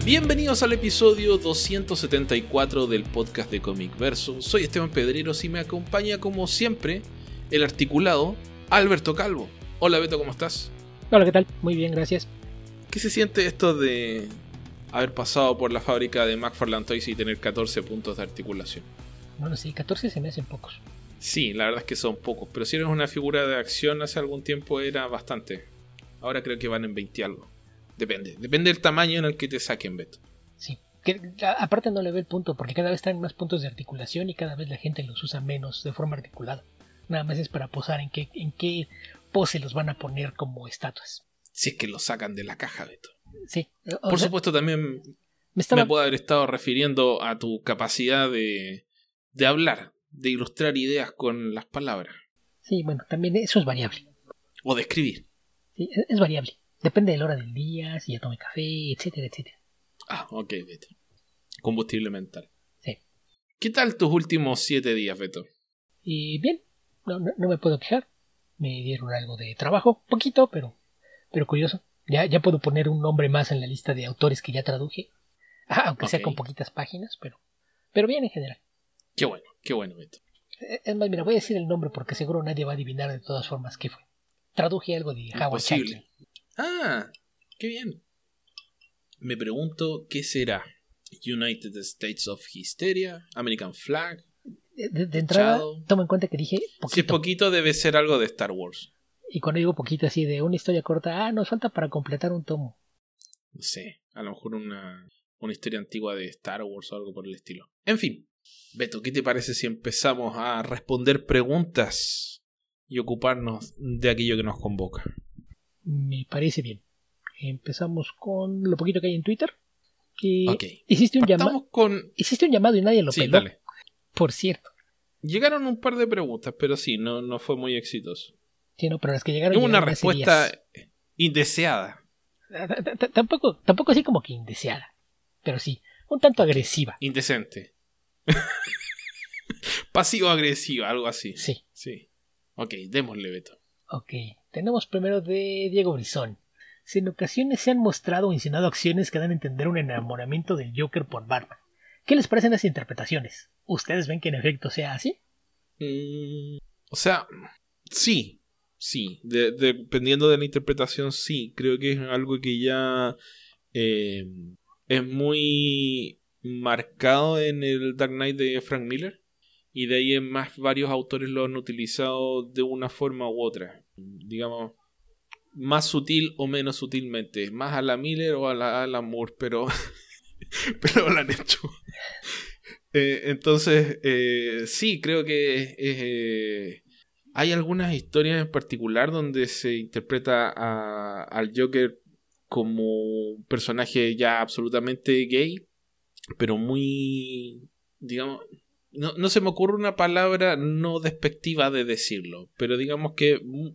Bienvenidos al episodio 274 del podcast de Comic Verso. Soy Esteban Pedreros y me acompaña como siempre el articulado Alberto Calvo. Hola Beto, ¿cómo estás? Hola, ¿qué tal? Muy bien, gracias. ¿Qué se siente esto de haber pasado por la fábrica de McFarlane Toys y tener 14 puntos de articulación? Bueno, sí, 14 se me hacen pocos. Sí, la verdad es que son pocos, pero si eres una figura de acción hace algún tiempo era bastante. Ahora creo que van en 20 algo. Depende del tamaño en el que te saquen, Beto. Sí, aparte no le ve el punto, porque cada vez traen más puntos de articulación y cada vez la gente los usa menos de forma articulada. Nada más es para posar en qué pose los van a poner como estatuas. Si es que los sacan de la caja, Beto. Sí. Por supuesto, también me puedo haber estado refiriendo a tu capacidad de hablar, de ilustrar ideas con las palabras. Sí, bueno, también eso es variable. O de escribir. Sí, es variable. Depende de la hora del día, si ya tomé café, etcétera, etcétera. Ah, ok, Beto. Combustible mental. Sí. ¿Qué tal tus últimos 7 días, Beto? Y bien, no me puedo quejar. Me dieron algo de trabajo, poquito, pero curioso. Ya puedo poner un nombre más en la lista de autores que ya traduje. Aunque sea con poquitas páginas, pero bien en general. Qué bueno, Beto. Es más, mira, voy a decir el nombre porque seguro nadie va a adivinar de todas formas qué fue. Traduje algo de Howard Chaykin. Ah, qué bien. Me pregunto qué será. United States of Hysteria, American Flag. De entrada, toma en cuenta que dije poquito. Si es poquito, debe ser algo de Star Wars. Y cuando digo poquito, así de una historia corta, nos falta para completar un tomo. No sé, a lo mejor una historia antigua de Star Wars o algo por el estilo. En fin, Beto, ¿qué te parece si empezamos a responder preguntas y ocuparnos de aquello que nos convoca? Me parece bien. Empezamos con lo poquito que hay en Twitter. Okay. Hiciste un llamado y nadie lo peló. Dale. Por cierto. Llegaron un par de preguntas, pero sí, no fue muy exitoso. Sí, no, pero las que llegaron. Es una respuesta indeseada. Tampoco así como que indeseada. Pero sí, un tanto agresiva. Indecente. Pasivo-agresiva, algo así. Sí. Ok, démosle, Beto. Ok, tenemos primero de Diego Brizón. Si en ocasiones se han mostrado o insinuado acciones que dan a entender un enamoramiento del Joker por Batman, ¿qué les parecen las interpretaciones? ¿Ustedes ven que en efecto sea así? O sea, sí. Dependiendo de la interpretación, sí. Creo que es algo que ya es muy marcado en el Dark Knight de Frank Miller. Y de ahí en más varios autores lo han utilizado de una forma u otra. Digamos, más sutil o menos sutilmente. Más a la Miller o a la Alan Moore, pero lo han hecho. Entonces, sí, creo que hay algunas historias en particular donde se interpreta al Joker como un personaje ya absolutamente gay, pero muy, digamos, no se me ocurre una palabra no despectiva de decirlo, pero digamos que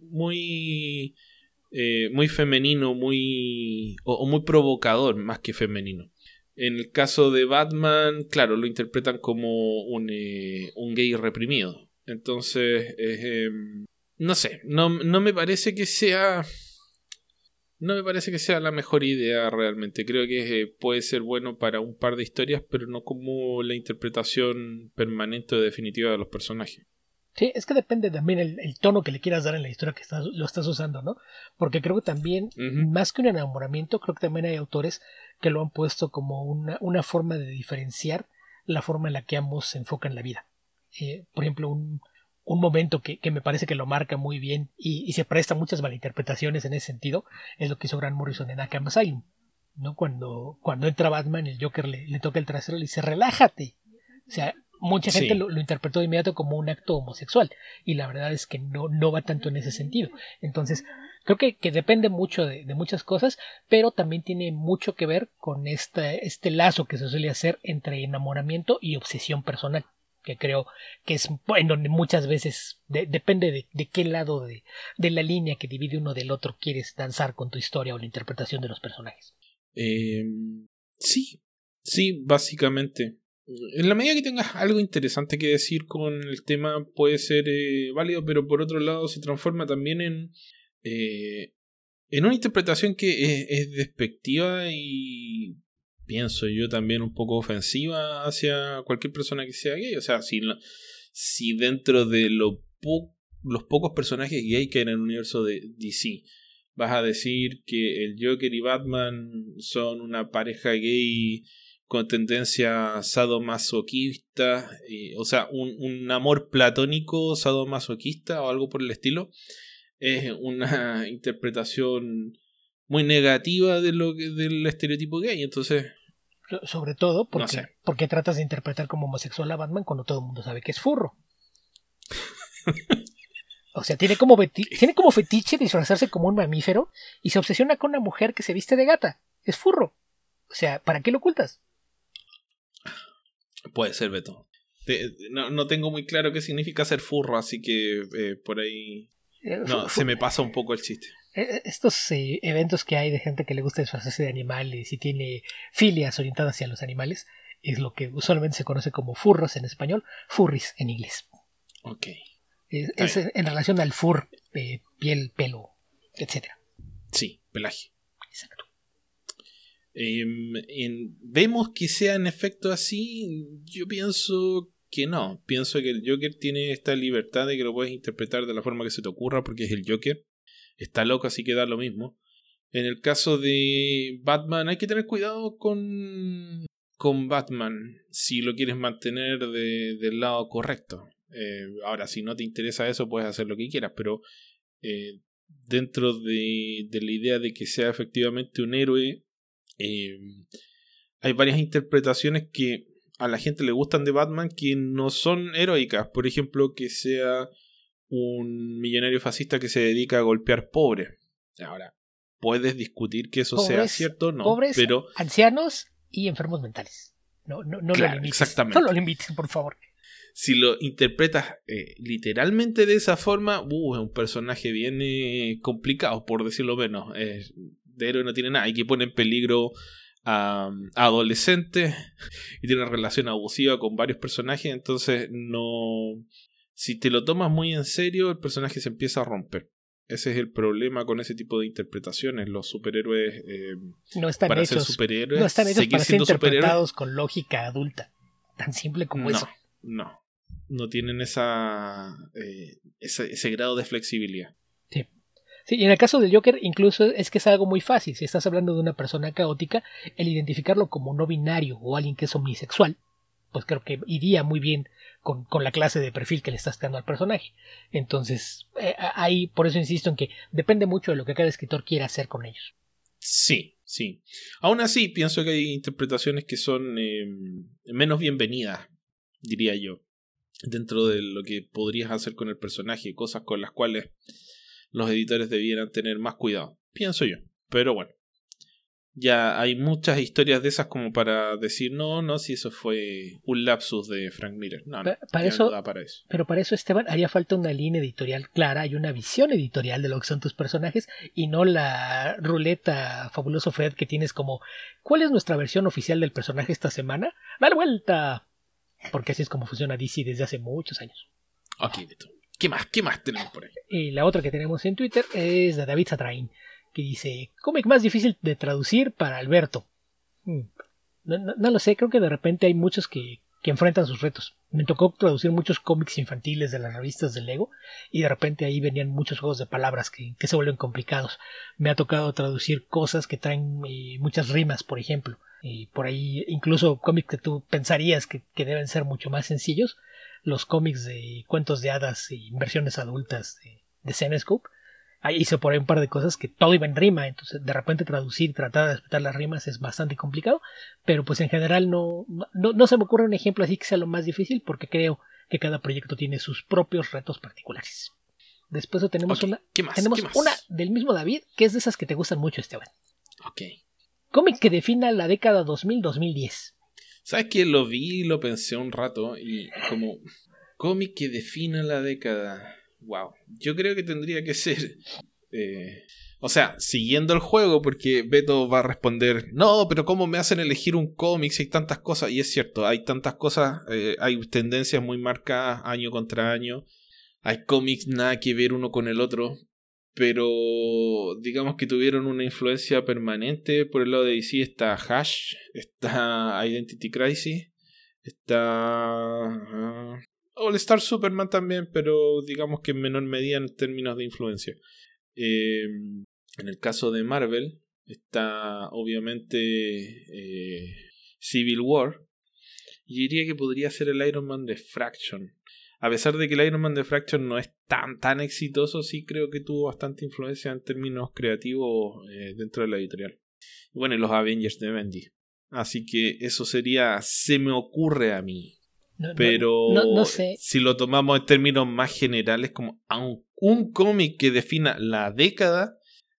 muy femenino, muy provocador más que femenino. En el caso de Batman, claro, lo interpretan como un gay reprimido. Entonces, no sé, no me parece que sea... No me parece que sea la mejor idea realmente. Creo que puede ser bueno para un par de historias, pero no como la interpretación permanente o definitiva de los personajes. Sí, es que depende también el tono que le quieras dar en la historia que lo estás usando, ¿no? Porque creo que también, más que un enamoramiento, creo que también hay autores que lo han puesto como una forma de diferenciar la forma en la que ambos se enfocan la vida. Por ejemplo, un momento que me parece que lo marca muy bien y se presta muchas malinterpretaciones en ese sentido es lo que hizo Grant Morrison en Arkham Asylum, ¿no? Cuando entra Batman, el Joker le toca el trasero y le dice relájate. O sea, mucha gente lo interpretó de inmediato como un acto homosexual y la verdad es que no va tanto en ese sentido. Entonces creo que depende mucho de muchas cosas, pero también tiene mucho que ver con este lazo que se suele hacer entre enamoramiento y obsesión personal, que creo que es en donde muchas veces depende de qué lado de la línea que divide uno del otro quieres danzar con tu historia o la interpretación de los personajes. Sí, básicamente. En la medida que tengas algo interesante que decir con el tema puede ser válido, pero por otro lado se transforma también en una interpretación que es despectiva y pienso yo, también un poco ofensiva hacia cualquier persona que sea gay. O sea, si dentro de los pocos personajes gay que hay en el universo de DC vas a decir que el Joker y Batman son una pareja gay con tendencia sadomasoquista, o sea, un amor platónico sadomasoquista o algo por el estilo, es una interpretación muy negativa del estereotipo gay. Entonces, sobre todo porque, no sé. porque tratas de interpretar como homosexual a Batman cuando todo el mundo sabe que es furro. O sea, tiene como fetiche disfrazarse como un mamífero y se obsesiona con una mujer que se viste de gata. Es furro. O sea, ¿para qué lo ocultas? Puede ser, Beto. No tengo muy claro qué significa ser furro, así que por ahí se me pasa un poco el chiste. Estos eventos que hay de gente que le gusta disfrazarse de animales y tiene filias orientadas hacia los animales es lo que usualmente se conoce como furros en español, furries en inglés. Ok. Es en relación al fur, piel, pelo, etc. Sí, pelaje. Exacto. Vemos que sea en efecto así. Yo pienso que no. Pienso que el Joker tiene esta libertad de que lo puedes interpretar de la forma que se te ocurra, porque es el Joker. Está loco, así que da lo mismo. En el caso de Batman hay que tener cuidado con Batman si lo quieres mantener del lado correcto. Ahora, si no te interesa eso, puedes hacer lo que quieras, pero dentro de la idea de que sea efectivamente un héroe, hay varias interpretaciones que a la gente le gustan de Batman que no son heroicas. Por ejemplo, que sea un millonario fascista que se dedica a golpear pobres. Ahora, puedes discutir que eso sea cierto o no, pobres, pero ancianos y enfermos mentales. No claro, lo limites. exactamente. No lo limites, por favor. Si lo interpretas literalmente de esa forma, es un personaje bien complicado, por decirlo menos. De héroe no tiene nada. Hay que poner en peligro a adolescentes y tiene una relación abusiva con varios personajes. Entonces, no. Si te lo tomas muy en serio, el personaje se empieza a romper. Ese es el problema con ese tipo de interpretaciones. Los superhéroes, no están para hechos, ser superhéroes, no están hechos seguir para ser siendo interpretados con lógica adulta. Tan simple como eso. No tienen ese grado de flexibilidad. Sí, y en el caso del Joker incluso es que es algo muy fácil. Si estás hablando de una persona caótica, el identificarlo como no binario o alguien que es omnisexual, pues creo que iría muy bien con la clase de perfil que le estás dando al personaje. Entonces, ahí por eso insisto en que depende mucho de lo que cada escritor quiera hacer con ellos. Sí. Aún así, pienso que hay interpretaciones que son menos bienvenidas, diría yo, dentro de lo que podrías hacer con el personaje, cosas con las cuales los editores debieran tener más cuidado, pienso yo. Pero bueno, ya hay muchas historias de esas como para decir no, si eso fue un lapsus de Frank Miller. No para eso. Pero para eso, Esteban, haría falta una línea editorial clara y una visión editorial de lo que son tus personajes y no la ruleta fabuloso Fred que tienes como ¿cuál es nuestra versión oficial del personaje esta semana? ¡Dale vuelta! Porque así es como funciona DC desde hace muchos años. Ok, Beto. ¿Qué más tenemos por ahí? Y la otra que tenemos en Twitter es de David Satrain, que dice, cómic más difícil de traducir para Alberto. No lo sé, creo que de repente hay muchos que enfrentan sus retos. Me tocó traducir muchos cómics infantiles de las revistas de Lego y de repente ahí venían muchos juegos de palabras que se vuelven complicados. Me ha tocado traducir cosas que traen muchas rimas, por ejemplo. Y por ahí incluso cómics que tú pensarías que deben ser mucho más sencillos. Los cómics de cuentos de hadas y versiones adultas de Zenescope. Ahí hice por ahí un par de cosas que todo iba en rima, entonces de repente traducir y tratar de respetar las rimas es bastante complicado, pero pues en general no se me ocurre un ejemplo así que sea lo más difícil porque creo que cada proyecto tiene sus propios retos particulares. Después tenemos una del mismo David, que es de esas que te gustan mucho, Esteban. Ok. Cómic que defina la década 2000-2010. ¿Sabes qué? Lo vi y lo pensé un rato y como cómic que defina la década. Wow. Yo creo que tendría que ser o sea, siguiendo el juego, porque Beto va a responder, no, pero ¿cómo me hacen elegir un cómic si hay tantas cosas? Y es cierto, hay tantas cosas, hay tendencias muy marcadas año contra año, hay cómics nada que ver uno con el otro, pero digamos que tuvieron una influencia permanente. Por el lado de DC está Hash, está Identity Crisis, está All Star Superman también, pero digamos que en menor medida en términos de influencia. En el caso de Marvel está obviamente Civil War, y diría que podría ser el Iron Man de Fraction. A pesar de que el Iron Man de Fraction no es tan exitoso, sí creo que tuvo bastante influencia en términos creativos dentro de la editorial. Y bueno, y los Avengers de Bendy. Así que eso sería, se me ocurre a mí. Pero no sé. Si lo tomamos en términos más generales, como un cómic que defina la década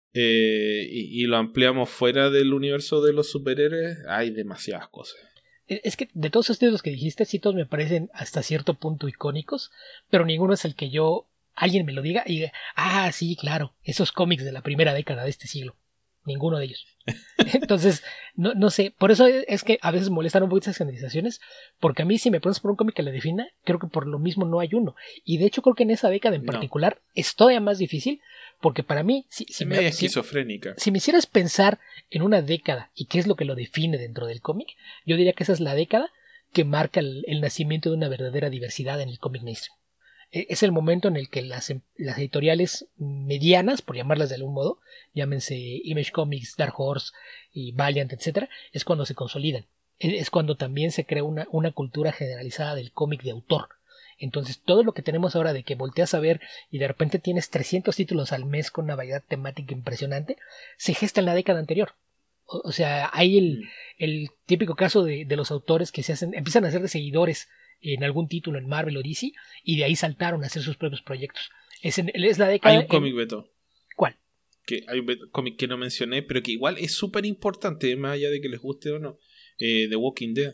y lo ampliamos fuera del universo de los superhéroes, hay demasiadas cosas. Es que de todos estos que dijiste, sí todos me parecen hasta cierto punto icónicos, pero ninguno es el que alguien me lo diga y diga, sí, claro, esos cómics de la primera década de este siglo. Ninguno de ellos. Entonces, no sé, por eso es que a veces molestan un poco esas generalizaciones, porque a mí si me preguntas por un cómic que la defina, creo que por lo mismo no hay uno. Y de hecho creo que en esa década en particular es todavía más difícil, porque para mí, si media esquizofrénica. Si me hicieras pensar en una década y qué es lo que lo define dentro del cómic, yo diría que esa es la década que marca el nacimiento de una verdadera diversidad en el cómic mainstream. Es el momento en el que las editoriales medianas, por llamarlas de algún modo, llámense Image Comics, Dark Horse y Valiant, etc., es cuando se consolidan. Es cuando también se crea una cultura generalizada del cómic de autor. Entonces todo lo que tenemos ahora de que volteas a ver y de repente tienes 300 títulos al mes con una variedad temática impresionante, se gesta en la década anterior. O sea, hay el típico caso de los autores que empiezan a ser de seguidores en algún título en Marvel o DC y de ahí saltaron a hacer sus propios proyectos. Es la década. Hay un cómic, Beto. ¿Cuál? Hay un cómic que no mencioné, pero que igual es súper importante, más allá de que les guste o no. The Walking Dead.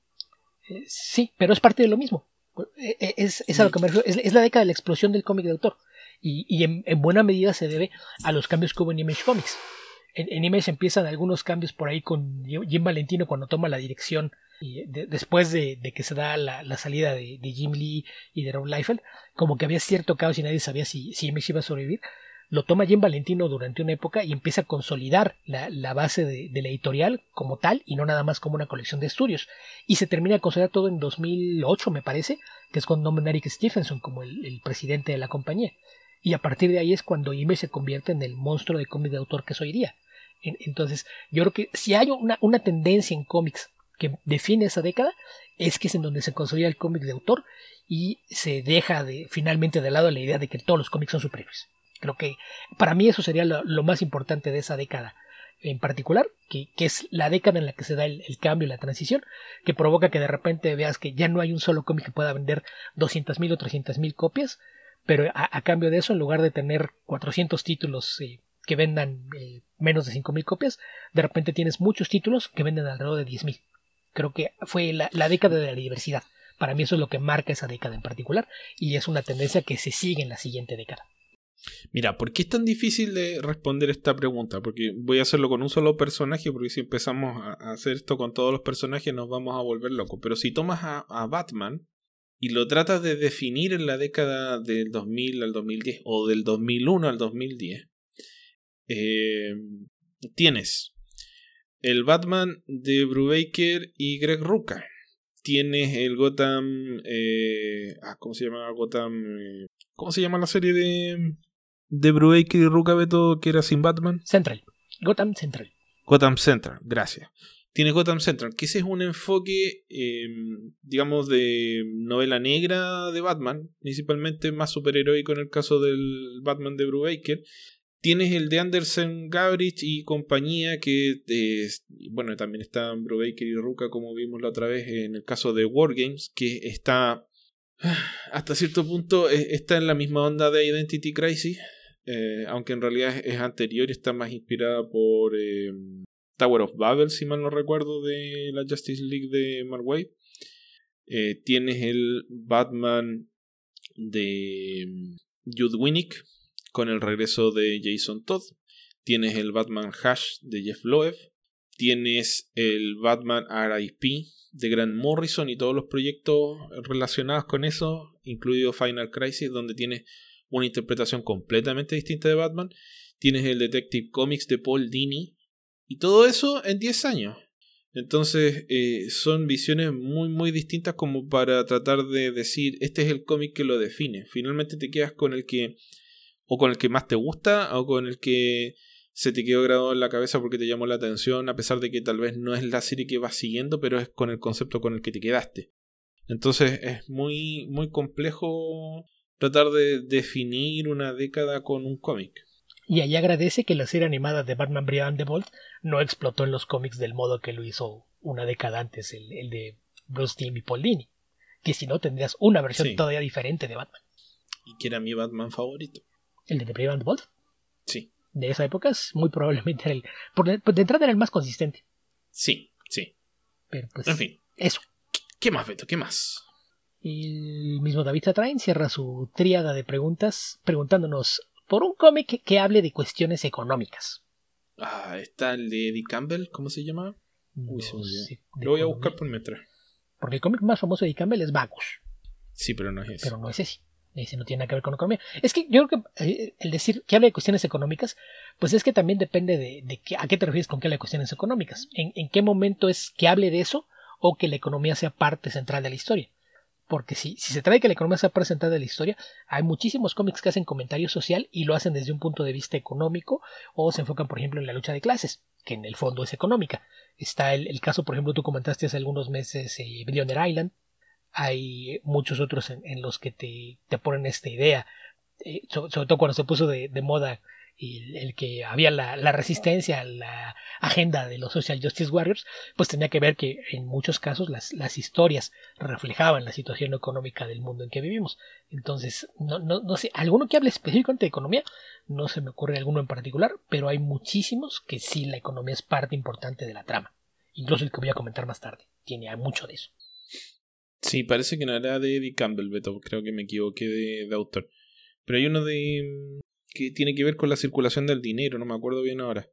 Sí, pero es parte de lo mismo. Es a lo que me refiero. Es la década de la explosión del cómic de autor. Y en buena medida se debe a los cambios que hubo en Image Comics. En Image empiezan algunos cambios por ahí con Jim Valentino cuando toma la dirección y después de que se da la salida de Jim Lee y de Rob Liefeld, como que había cierto caos y nadie sabía si Image iba a sobrevivir. Lo toma Jim Valentino durante una época y empieza a consolidar la base de la editorial como tal y no nada más como una colección de estudios. Y se termina de consolidar todo en 2008, me parece, que es cuando nombran a Eric Stephenson como el presidente de la compañía. Y a partir de ahí es cuando Image se convierte en el monstruo de cómic de autor que es hoy día. Entonces, yo creo que si hay una tendencia en cómics que define esa década, es que es en donde se consolida el cómic de autor y se deja finalmente de lado la idea de que todos los cómics son superhéroes. Creo que para mí eso sería lo más importante de esa década en particular, que es la década en la que se da el cambio, la transición, que provoca que de repente veas que ya no hay un solo cómic que pueda vender 200,000 o 300,000 copias, pero a cambio de eso, en lugar de tener 400 títulos que vendan menos de 5,000 copias, de repente tienes muchos títulos que venden alrededor de 10,000. Creo que fue la década de la diversidad. Para mí eso es lo que marca esa década en particular y es una tendencia que se sigue en la siguiente década. Mira, ¿por qué es tan difícil de responder esta pregunta? Porque voy a hacerlo con un solo personaje, porque si empezamos a hacer esto con todos los personajes nos vamos a volver locos. Pero si tomas a Batman y lo tratas de definir en la década del 2000 al 2010 o del 2001 al 2010, tienes el Batman de Brubaker y Greg Rucka. Tienes el Gotham... ¿cómo se llama Gotham? ¿Cómo se llama la serie de Brubaker y Rucka, Beto, que era sin Batman? Central. Gotham Central. Gotham Central, gracias. Tienes Gotham Central, que ese es un enfoque, digamos, de novela negra de Batman, principalmente más superheroico en el caso del Batman de Brubaker. Tienes el de Anderson Gabrich y compañía, que bueno, también están Brubaker y Rucka, como vimos la otra vez en el caso de Wargames, que está hasta cierto punto está en la misma onda de Identity Crisis, aunque en realidad es anterior y está más inspirada por Tower of Babel, si mal no recuerdo, de la Justice League de Mark Waid. Tienes el Batman de Judd Winnick con el regreso de Jason Todd. Tienes el Batman Hush de Jeff Loeb. Tienes el Batman R.I.P. de Grant Morrison y todos los proyectos relacionados con eso, incluido Final Crisis, donde tienes una interpretación completamente distinta de Batman. Tienes el Detective Comics de Paul Dini. Y todo eso en 10 años. Entonces son visiones muy muy distintas como para tratar de decir este es el cómic que lo define. Finalmente te quedas con el que o con el que más te gusta o con el que se te quedó grabado en la cabeza porque te llamó la atención, a pesar de que tal vez no es la serie que vas siguiendo, pero es con el concepto con el que te quedaste. Entonces es muy muy complejo tratar de definir una década con un cómic. Y ahí agradece que la serie animada de Batman Brave the Bold no explotó en los cómics del modo que lo hizo una década antes el de Bruce Timm y Paul Dini. Que si no tendrías una versión todavía diferente de Batman. Y que era mi Batman favorito. ¿El de Brave and the Bold? Sí. De esa época es muy probablemente era de entrada era el más consistente. Sí. Pero pues, en fin. Eso. ¿Qué más, Beto? ¿Qué más? El mismo David Zatrain cierra su tríada de preguntas preguntándonos por un cómic que hable de cuestiones económicas. Está el de Eddie Campbell, ¿cómo se llama? No se me olvidó. sé, Lo voy a buscar por mientras. Porque el cómic más famoso de Eddie Campbell es Vagus. Sí, pero no es ese. Pero no es ese. Ese no tiene nada que ver con economía. Es que yo creo que el decir que hable de cuestiones económicas, pues es que también depende de a qué te refieres con que hable de cuestiones económicas. En qué momento es que hable de eso o que la economía sea parte central de la historia. Porque si se trae que la economía sea parte central de la historia, hay muchísimos cómics que hacen comentario social y lo hacen desde un punto de vista económico o se enfocan, por ejemplo, en la lucha de clases, que en el fondo es económica. Está el caso, por ejemplo, tú comentaste hace algunos meses Billionaire Island. Hay muchos otros en los que te ponen esta idea, sobre todo cuando se puso de moda el que había la resistencia a la agenda de los Social Justice Warriors, pues tenía que ver que en muchos casos las historias reflejaban la situación económica del mundo en que vivimos. Entonces, no sé, alguno que hable específicamente de economía, no se me ocurre alguno en particular, pero hay muchísimos que sí la economía es parte importante de la trama. Incluso el que voy a comentar más tarde, tiene mucho de eso. Sí, parece que no era de Eddie Campbell, Beto. Creo que me equivoqué de autor. Pero hay uno que tiene que ver con la circulación del dinero, no me acuerdo bien ahora.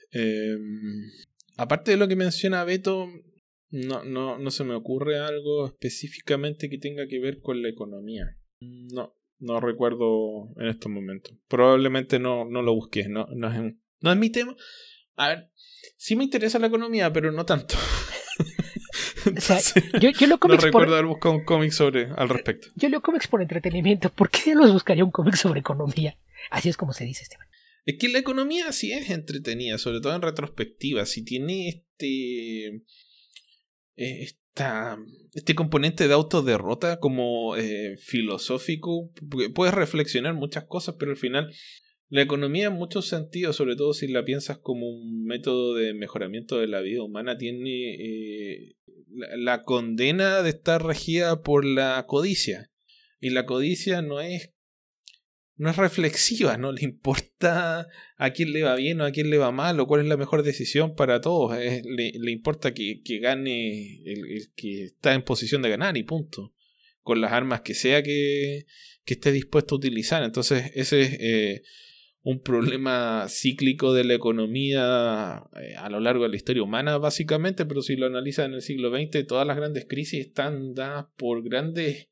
Aparte de lo que menciona Beto, no se me ocurre algo específicamente que tenga que ver con la economía. No recuerdo en estos momentos. Probablemente no lo busqué, no es mi tema. A ver, sí me interesa la economía, pero no tanto. Entonces, o sea, yo leo cómics no recuerdo haber buscado un cómic al respecto. Yo leo cómics por entretenimiento. ¿Por qué los buscaría un cómic sobre economía? Así es como se dice, Esteban. Es que la economía sí es entretenida, sobre todo en retrospectiva. Si tiene este componente de autoderrota como filosófico, puedes reflexionar muchas cosas, pero al final la economía en muchos sentidos, sobre todo si la piensas como un método de mejoramiento de la vida humana, tiene la condena de estar regida por la codicia. Y la codicia no es reflexiva, no le importa a quién le va bien o a quién le va mal o cuál es la mejor decisión para todos. Le importa que gane el que está en posición de ganar y punto. Con las armas que sea que esté dispuesto a utilizar. Entonces ese es un problema cíclico de la economía a lo largo de la historia humana básicamente, pero si lo analizas en el siglo XX, todas las grandes crisis están dadas por grandes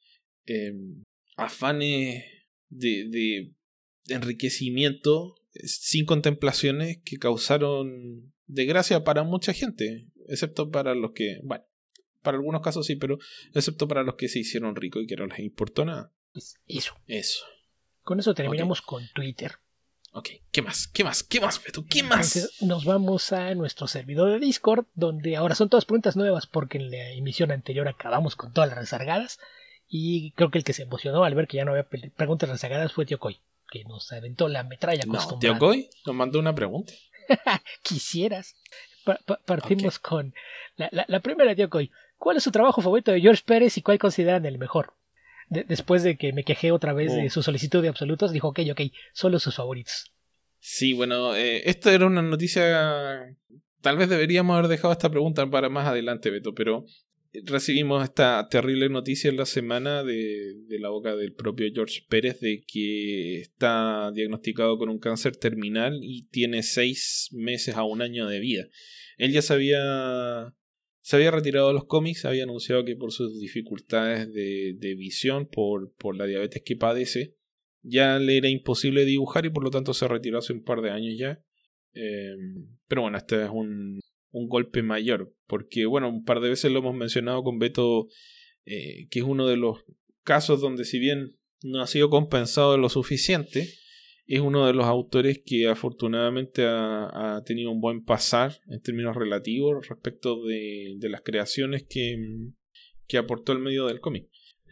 afanes de enriquecimiento sin contemplaciones que causaron desgracia para mucha gente, excepto para los que, bueno, para algunos casos sí, pero excepto para los que se hicieron ricos y que no les importó nada. Pues eso. Con eso terminamos con Twitter. Ok, ¿qué más, Beto? ¿Qué más? Entonces nos vamos a nuestro servidor de Discord, donde ahora son todas preguntas nuevas, porque en la emisión anterior acabamos con todas las rezagadas. Y creo que el que se emocionó al ver que ya no había preguntas rezagadas fue Tío Coy, que nos aventó la metralla acostumbrada. No, Tío Coy nos mandó una pregunta. Quisieras. Partimos con la primera, Tío Coy. ¿Cuál es su trabajo favorito de George Pérez y cuál consideran el mejor? Después de que me quejé otra vez de su solicitud de absolutos, dijo ok, solo sus favoritos. Sí, bueno, esto era una noticia. Tal vez deberíamos haber dejado esta pregunta para más adelante, Beto, pero recibimos esta terrible noticia en la semana de la boca del propio George Pérez de que está diagnosticado con un cáncer terminal y tiene 6 meses a 1 año de vida. Él ya se había retirado de los cómics, había anunciado que por sus dificultades de visión, por la diabetes que padece, ya le era imposible dibujar y por lo tanto se retiró hace un par de años ya. Pero bueno, este es un golpe mayor, porque bueno, un par de veces lo hemos mencionado con Beto, que es uno de los casos donde, si bien no ha sido compensado lo suficiente, es uno de los autores que afortunadamente ha tenido un buen pasar en términos relativos respecto de las creaciones que aportó el medio del cómic.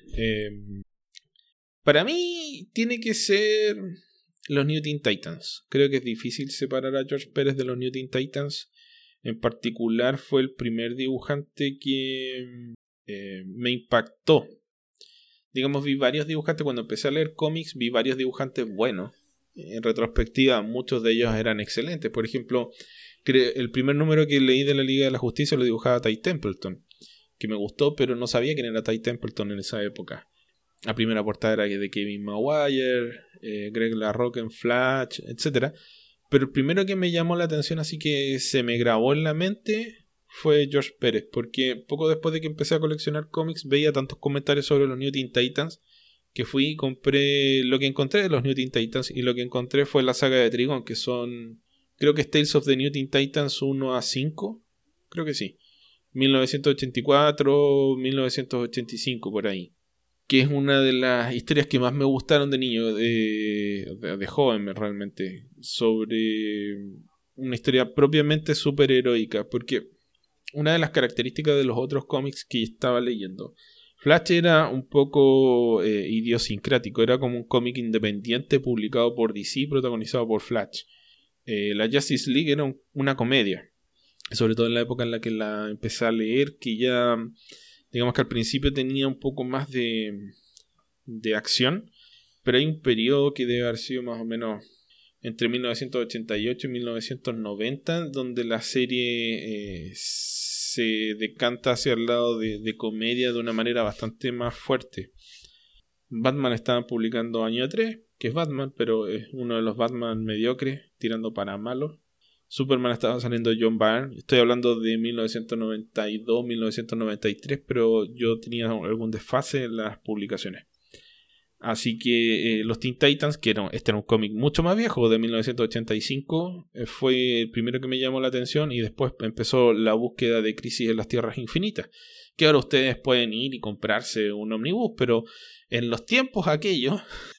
Para mí tiene que ser los New Teen Titans. Creo que es difícil separar a George Pérez de los New Teen Titans. En particular fue el primer dibujante que me impactó. Digamos, vi varios dibujantes. Cuando empecé a leer cómics, vi varios dibujantes buenos. En retrospectiva, muchos de ellos eran excelentes. Por ejemplo, el primer número que leí de la Liga de la Justicia lo dibujaba Ty Templeton, que me gustó, pero no sabía quién era Ty Templeton en esa época. La primera portada era de Kevin Maguire, Greg LaRocque en Flash, etc. Pero el primero que me llamó la atención, así que se me grabó en la mente, fue George Pérez, porque poco después de que empecé a coleccionar cómics veía tantos comentarios sobre los New Teen Titans que fui y compré lo que encontré de los New Teen Titans, y lo que encontré fue la saga de Trigon, que son, creo que es Tales of the New Teen Titans 1 a 5, creo que sí, 1984, 1985 por ahí, que es una de las historias que más me gustaron de niño, de joven realmente, sobre una historia propiamente superheroica, porque una de las características de los otros cómics que estaba leyendo, Flash era un poco idiosincrático, era como un cómic independiente publicado por DC, protagonizado por Flash. La Justice League era una comedia, sobre todo en la época en la que la empecé a leer, que ya, digamos que al principio tenía un poco más de acción, pero hay un periodo que debe haber sido más o menos entre 1988 y 1990, donde la serie se decanta hacia el lado de comedia de una manera bastante más fuerte. Batman estaba publicando año 3, que es Batman, pero es uno de los Batman mediocres, tirando para malos. Superman estaba saliendo John Byrne, estoy hablando de 1992, 1993, pero yo tenía algún desfase en las publicaciones. Así que los Teen Titans, que este era un cómic mucho más viejo, de 1985, fue el primero que me llamó la atención, y después empezó la búsqueda de Crisis en las Tierras Infinitas, que ahora ustedes pueden ir y comprarse un omnibus, pero en los tiempos aquellos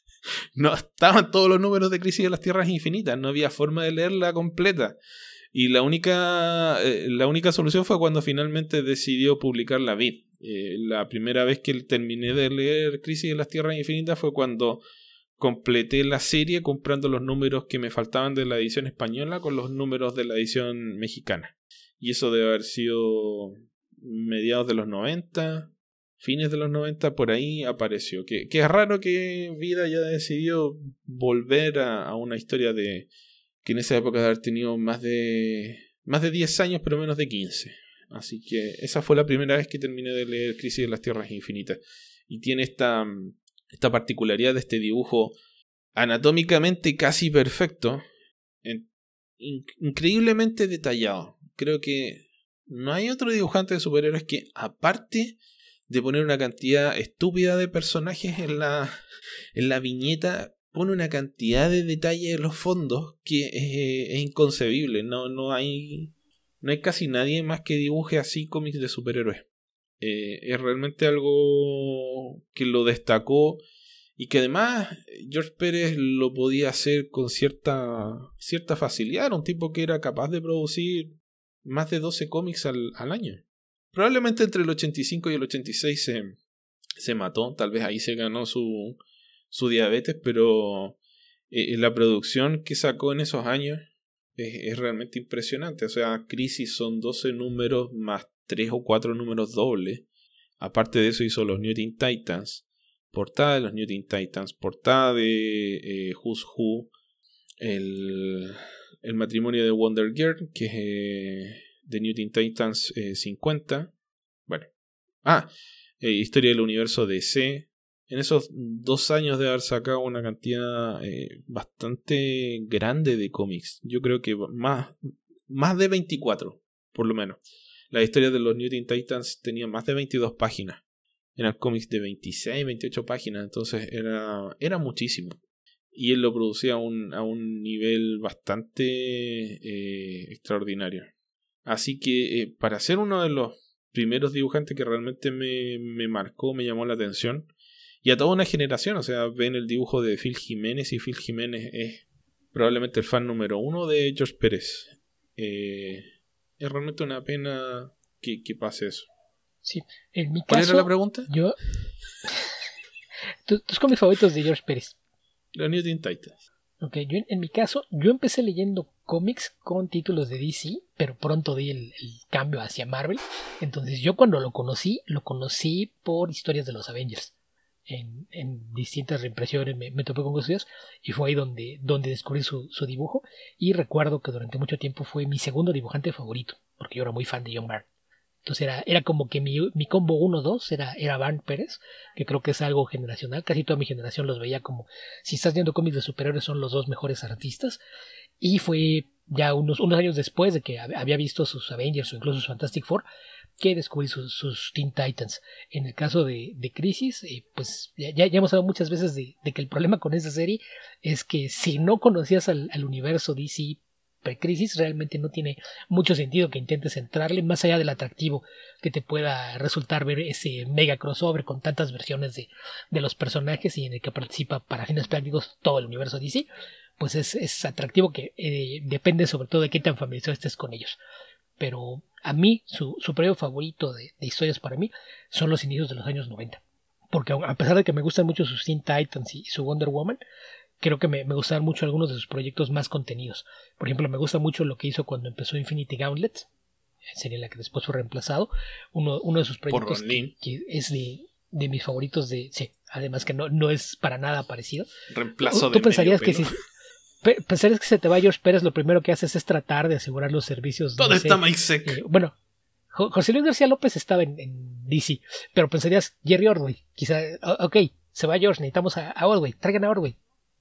no estaban todos los números de Crisis en las Tierras Infinitas, no había forma de leerla completa. Y la única solución fue cuando finalmente decidió publicar la Vid. La primera vez que terminé de leer Crisis en las Tierras Infinitas fue cuando completé la serie comprando los números que me faltaban de la edición española con los números de la edición mexicana. Y eso debe haber sido mediados de los 90, fines de los 90, por ahí apareció. Que es raro que Vida haya decidido volver a una historia de que en esa época debe haber tenido más de 10 años, pero menos de 15. Así que esa fue la primera vez que terminé de leer Crisis de las Tierras Infinitas. Y tiene esta particularidad de este dibujo anatómicamente casi perfecto, increíblemente detallado. Creo que no hay otro dibujante de superhéroes que, aparte de poner una cantidad estúpida de personajes en la viñeta, pone una cantidad de detalles en los fondos que es inconcebible. No hay casi nadie más que dibuje así cómics de superhéroes. Es realmente algo que lo destacó, y que además George Pérez lo podía hacer con cierta facilidad. Era un tipo que era capaz de producir más de 12 cómics al año. Probablemente entre el 85 y el 86 se mató, tal vez ahí se ganó su diabetes, pero la producción que sacó en esos años es realmente impresionante. O sea, Crisis son 12 números más 3 o 4 números dobles. Aparte de eso hizo los New Teen Titans, portada de los New Teen Titans, portada de Who's Who, el matrimonio de Wonder Girl, que es de New Teen Titans 50. Bueno, historia del universo DC. En esos 2 años de haber sacado una cantidad bastante grande de cómics. Yo creo que más de 24, por lo menos. La historia de los New Teen Titans tenía más de 22 páginas. Eran cómics de 26, 28 páginas. Entonces era muchísimo. y él lo producía a un nivel bastante extraordinario. Así que para ser uno de los primeros dibujantes que realmente me marcó, me llamó la atención, y a toda una generación, o sea, ven el dibujo de Phil Jiménez, y Phil Jiménez es probablemente el fan número uno de George Pérez. Es realmente una pena que pase eso. Sí, en mi ¿Cuál caso, era la pregunta? Tus cómics favoritos de George Pérez. Los New Teen Titans. Ok, en mi caso, yo empecé leyendo cómics con títulos de DC, pero pronto di el cambio hacia Marvel. Entonces yo cuando lo conocí por historias de los Avengers. En distintas reimpresiones me topé con cosas y fue ahí donde descubrí su dibujo. Y recuerdo que durante mucho tiempo fue mi segundo dibujante favorito, porque yo era muy fan de John Byrne. Entonces era como que mi combo 1-2 era Byrne Pérez, que creo que es algo generacional. Casi toda mi generación los veía como, si estás viendo cómics de superhéroes, son los dos mejores artistas. Y fue ya unos años después de que había visto sus Avengers o incluso sus Fantastic Four, que descubrí sus Teen Titans. En el caso de Crisis, pues ya hemos hablado muchas veces de que el problema con esa serie es que si no conocías al universo DC pre-Crisis, realmente no tiene mucho sentido que intentes entrarle, más allá del atractivo que te pueda resultar ver ese mega crossover con tantas versiones de los personajes y en el que participa para fines prácticos todo el universo DC. Pues es atractivo, que depende sobre todo de qué tan familiarizado estés con ellos. Pero a mí, su periodo favorito de historias para mí son los inicios de los años 90. Porque a pesar de que me gustan mucho sus Teen Titans y su Wonder Woman, creo que me gustaban mucho algunos de sus proyectos más contenidos. Por ejemplo, me gusta mucho lo que hizo cuando empezó Infinity Gauntlet, serie en la que después fue reemplazado. Uno de sus proyectos que es de mis favoritos sí, además que no es para nada parecido. Reemplazo ¿Tú de pensarías medio que pelo? pensarías que se te va George Pérez, lo primero que haces es tratar de asegurar los servicios? Todo está Mike Zeck. Bueno, José Luis García López estaba en DC, pero pensarías Jerry Ordway, quizá, ok, se va George, necesitamos a Ordway, traigan a Ordway.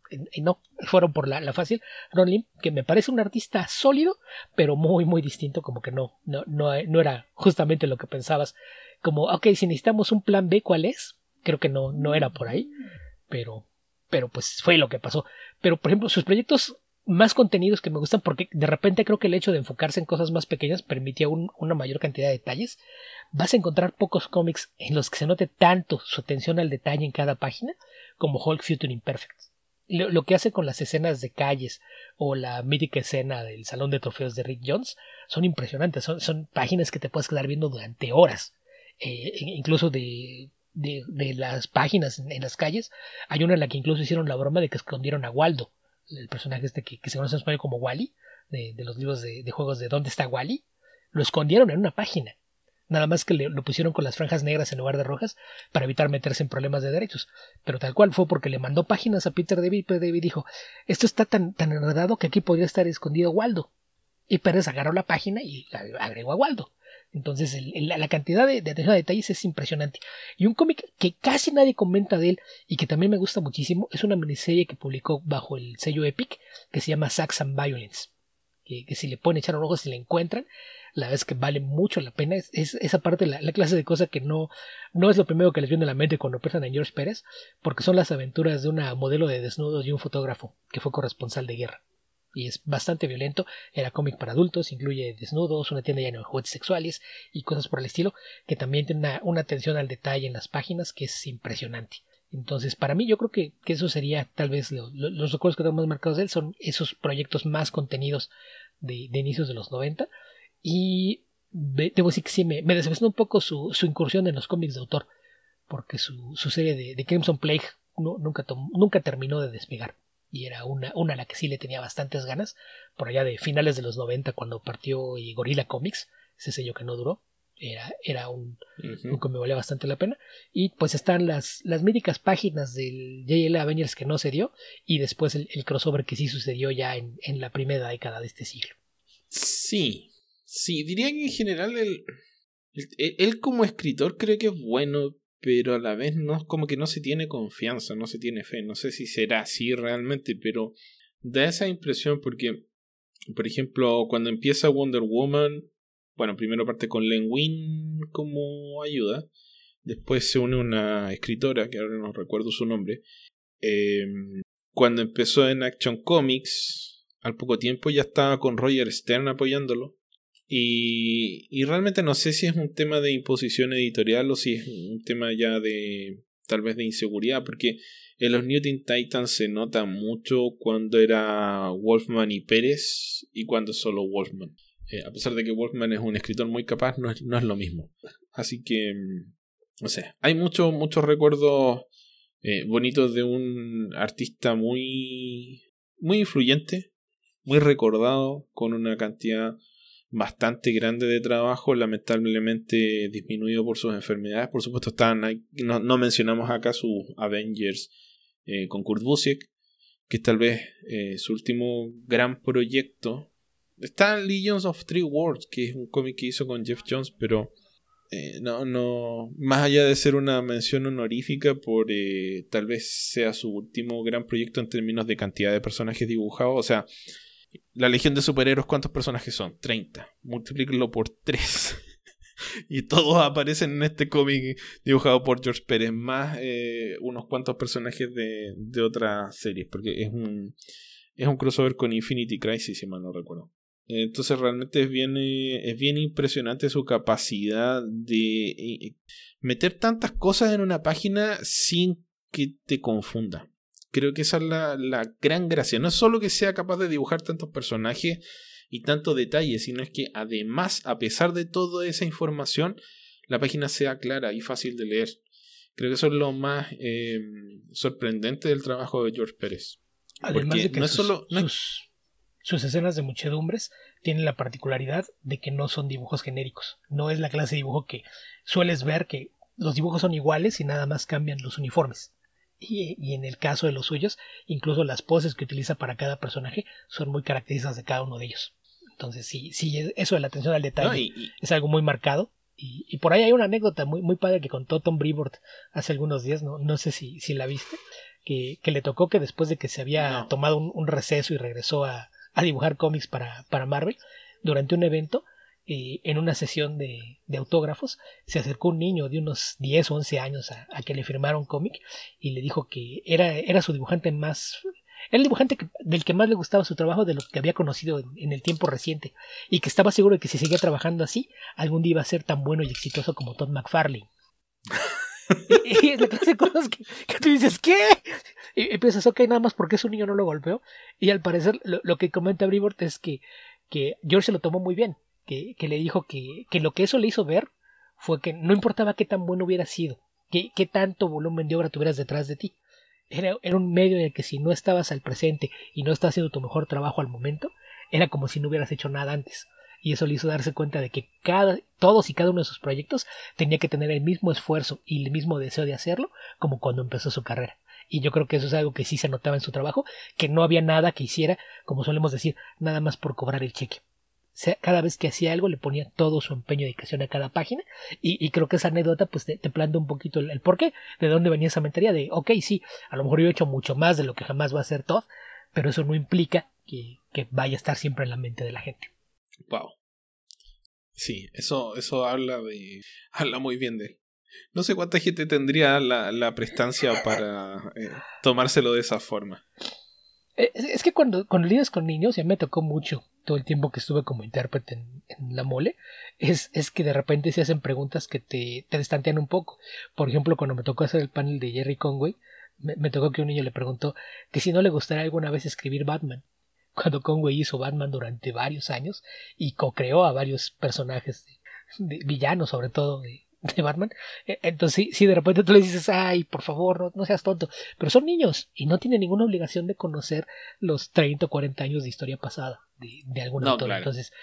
Y no, fueron por la fácil. Ron Lim, que me parece un artista sólido, pero muy, muy distinto, como que no era justamente lo que pensabas. Como, ok, si necesitamos un plan B, ¿cuál es? Creo que no era por ahí, pero pues fue lo que pasó. Pero, por ejemplo, sus proyectos más contenidos que me gustan, porque de repente creo que el hecho de enfocarse en cosas más pequeñas permitía una mayor cantidad de detalles. Vas a encontrar pocos cómics en los que se note tanto su atención al detalle en cada página como Hulk Future Imperfect. Lo que hace con las escenas de calles o la mítica escena del salón de trofeos de Rick Jones son impresionantes. Son páginas que te puedes quedar viendo durante horas. Incluso de las páginas en las calles, hay una en la que incluso hicieron la broma de que escondieron a Waldo, el personaje que se conoce en español como Wally, de los libros de juegos de ¿Dónde está Wally? Lo escondieron en una página. Nada más que lo pusieron con las franjas negras en lugar de rojas para evitar meterse en problemas de derechos. Pero tal cual fue porque le mandó páginas a Peter David y Peter David dijo, esto está tan enredado que aquí podría estar escondido Waldo. Y Pérez agarró la página y agregó a Waldo. Entonces la cantidad de atención a detalles es impresionante. Y un cómic que casi nadie comenta de él y que también me gusta muchísimo es una miniserie que publicó bajo el sello Epic que se llama Sex and Violence. Que si le pueden echar un ojo, si le encuentran, la verdad es que vale mucho la pena. Es esa parte, la clase de cosa que no es lo primero que les viene a la mente cuando piensan en George Pérez, porque son las aventuras de una modelo de desnudos y un fotógrafo que fue corresponsal de guerra. Y es bastante violento. Era cómic para adultos, incluye desnudos, una tienda llena de juguetes sexuales y cosas por el estilo, que también tiene una atención al detalle en las páginas que es impresionante. Entonces, para mí, yo creo que eso sería tal vez los recuerdos que tengo más marcados de él, son esos proyectos más contenidos de inicios de los 90. Y debo decir que sí, me decepcionó un poco su incursión en los cómics de autor, porque su serie de Crimson Plague nunca terminó de despegar. Y era una a la que sí le tenía bastantes ganas, por allá de finales de los 90 cuando partió Gorilla Comics, ese sello que no duró. Era un que me valía bastante la pena. Y pues están las míticas páginas del JL Avengers que no se dio, y después el crossover que sí sucedió ya en la primera década de este siglo. Sí, diría que en general él como escritor creo que es bueno, pero a la vez no, como que no se tiene confianza, no se tiene fe. No sé si será así realmente, pero da esa impresión porque, por ejemplo, cuando empieza Wonder Woman, bueno, primero parte con Len Wein como ayuda, después se une una escritora, que ahora no recuerdo su nombre, cuando empezó en Action Comics, al poco tiempo ya estaba con Roger Stern apoyándolo. Y realmente no sé si es un tema de imposición editorial o si es un tema ya de tal vez de inseguridad, porque en los New Teen Titans se nota mucho cuando era Wolfman y Pérez y cuando es solo Wolfman. A pesar de que Wolfman es un escritor muy capaz, no es lo mismo. Así que, no sé, hay muchos recuerdos bonitos de un artista muy influyente, muy recordado, con una cantidad bastante grande de trabajo, lamentablemente disminuido por sus enfermedades. Por supuesto están ahí, no mencionamos acá sus Avengers con Kurt Busiek, que es tal vez su último gran proyecto. Está Legions of Three Worlds, que es un cómic que hizo con Jeff Jones, pero no, más allá de ser una mención honorífica por tal vez sea su último gran proyecto en términos de cantidad de personajes dibujados. O sea, la Legión de Superhéroes, ¿cuántos personajes son? 30. Multiplíquenlo por 3. Y todos aparecen en este cómic dibujado por George Pérez, más unos cuantos personajes de otras series, porque es un crossover con Infinity Crisis, si mal no recuerdo. Entonces realmente es bien impresionante su capacidad de meter tantas cosas en una página sin que te confunda. Creo que esa es la gran gracia. No es solo que sea capaz de dibujar tantos personajes y tanto detalle, sino es que además, a pesar de toda esa información, la página sea clara y fácil de leer. Creo que eso es lo más sorprendente del trabajo de George Pérez. Además porque de que no es solo, sus escenas de muchedumbres tienen la particularidad de que no son dibujos genéricos. No es la clase de dibujo que sueles ver, que los dibujos son iguales y nada más cambian los uniformes. Y en el caso de los suyos, incluso las poses que utiliza para cada personaje son muy características de cada uno de ellos. Entonces sí, eso de la atención al detalle es algo muy marcado. Y por ahí hay una anécdota muy padre que contó Tom Brevoort hace algunos días, no sé si la viste, que le tocó que después de que se había tomado un receso y regresó a dibujar cómics para Marvel, durante un evento, en una sesión de autógrafos, se acercó un niño de unos 10 o 11 años a que le firmara un cómic y le dijo que era su dibujante más... Era el dibujante del que más le gustaba su trabajo, de lo que había conocido en el tiempo reciente, y que estaba seguro de que si seguía trabajando así, algún día iba a ser tan bueno y exitoso como Todd McFarlane. y es la clase de cosas que tú dices, ¿qué? Y piensas, ok, nada más porque su niño no lo golpeó. Y al parecer lo que comenta Brevoort es que George se lo tomó muy bien, que le dijo que lo que eso le hizo ver fue que no importaba qué tan bueno hubiera sido, qué tanto volumen de obra tuvieras detrás de ti. Era un medio en el que si no estabas al presente y no estabas haciendo tu mejor trabajo al momento, era como si no hubieras hecho nada antes. Y eso le hizo darse cuenta de que todos y cada uno de sus proyectos tenía que tener el mismo esfuerzo y el mismo deseo de hacerlo como cuando empezó su carrera. Y yo creo que eso es algo que sí se notaba en su trabajo, que no había nada que hiciera, como solemos decir, nada más por cobrar el cheque. O sea, cada vez que hacía algo le ponía todo su empeño y dedicación a cada página, y creo que esa anécdota pues te plantea un poquito el porqué, de dónde venía esa mentalidad de, ok, sí, a lo mejor yo he hecho mucho más de lo que jamás va a hacer Todd, pero eso no implica que vaya a estar siempre en la mente de la gente. Wow. Sí, eso habla muy bien de él. No sé cuánta gente tendría la prestancia para tomárselo de esa forma. Es que cuando lidias con niños, ya me tocó mucho todo el tiempo que estuve como intérprete en la mole, es que de repente se hacen preguntas que te destantean un poco. Por ejemplo, cuando me tocó hacer el panel de Jerry Conway, me tocó que un niño le preguntó que si no le gustaría alguna vez escribir Batman. Cuando Conway hizo Batman durante varios años y co-creó a varios personajes de villanos, sobre todo de Batman. Entonces sí, de repente tú le dices, ay, por favor, no seas tonto, pero son niños y no tienen ninguna obligación de conocer los 30 o 40 años de historia pasada de algún autor. Claro. Entonces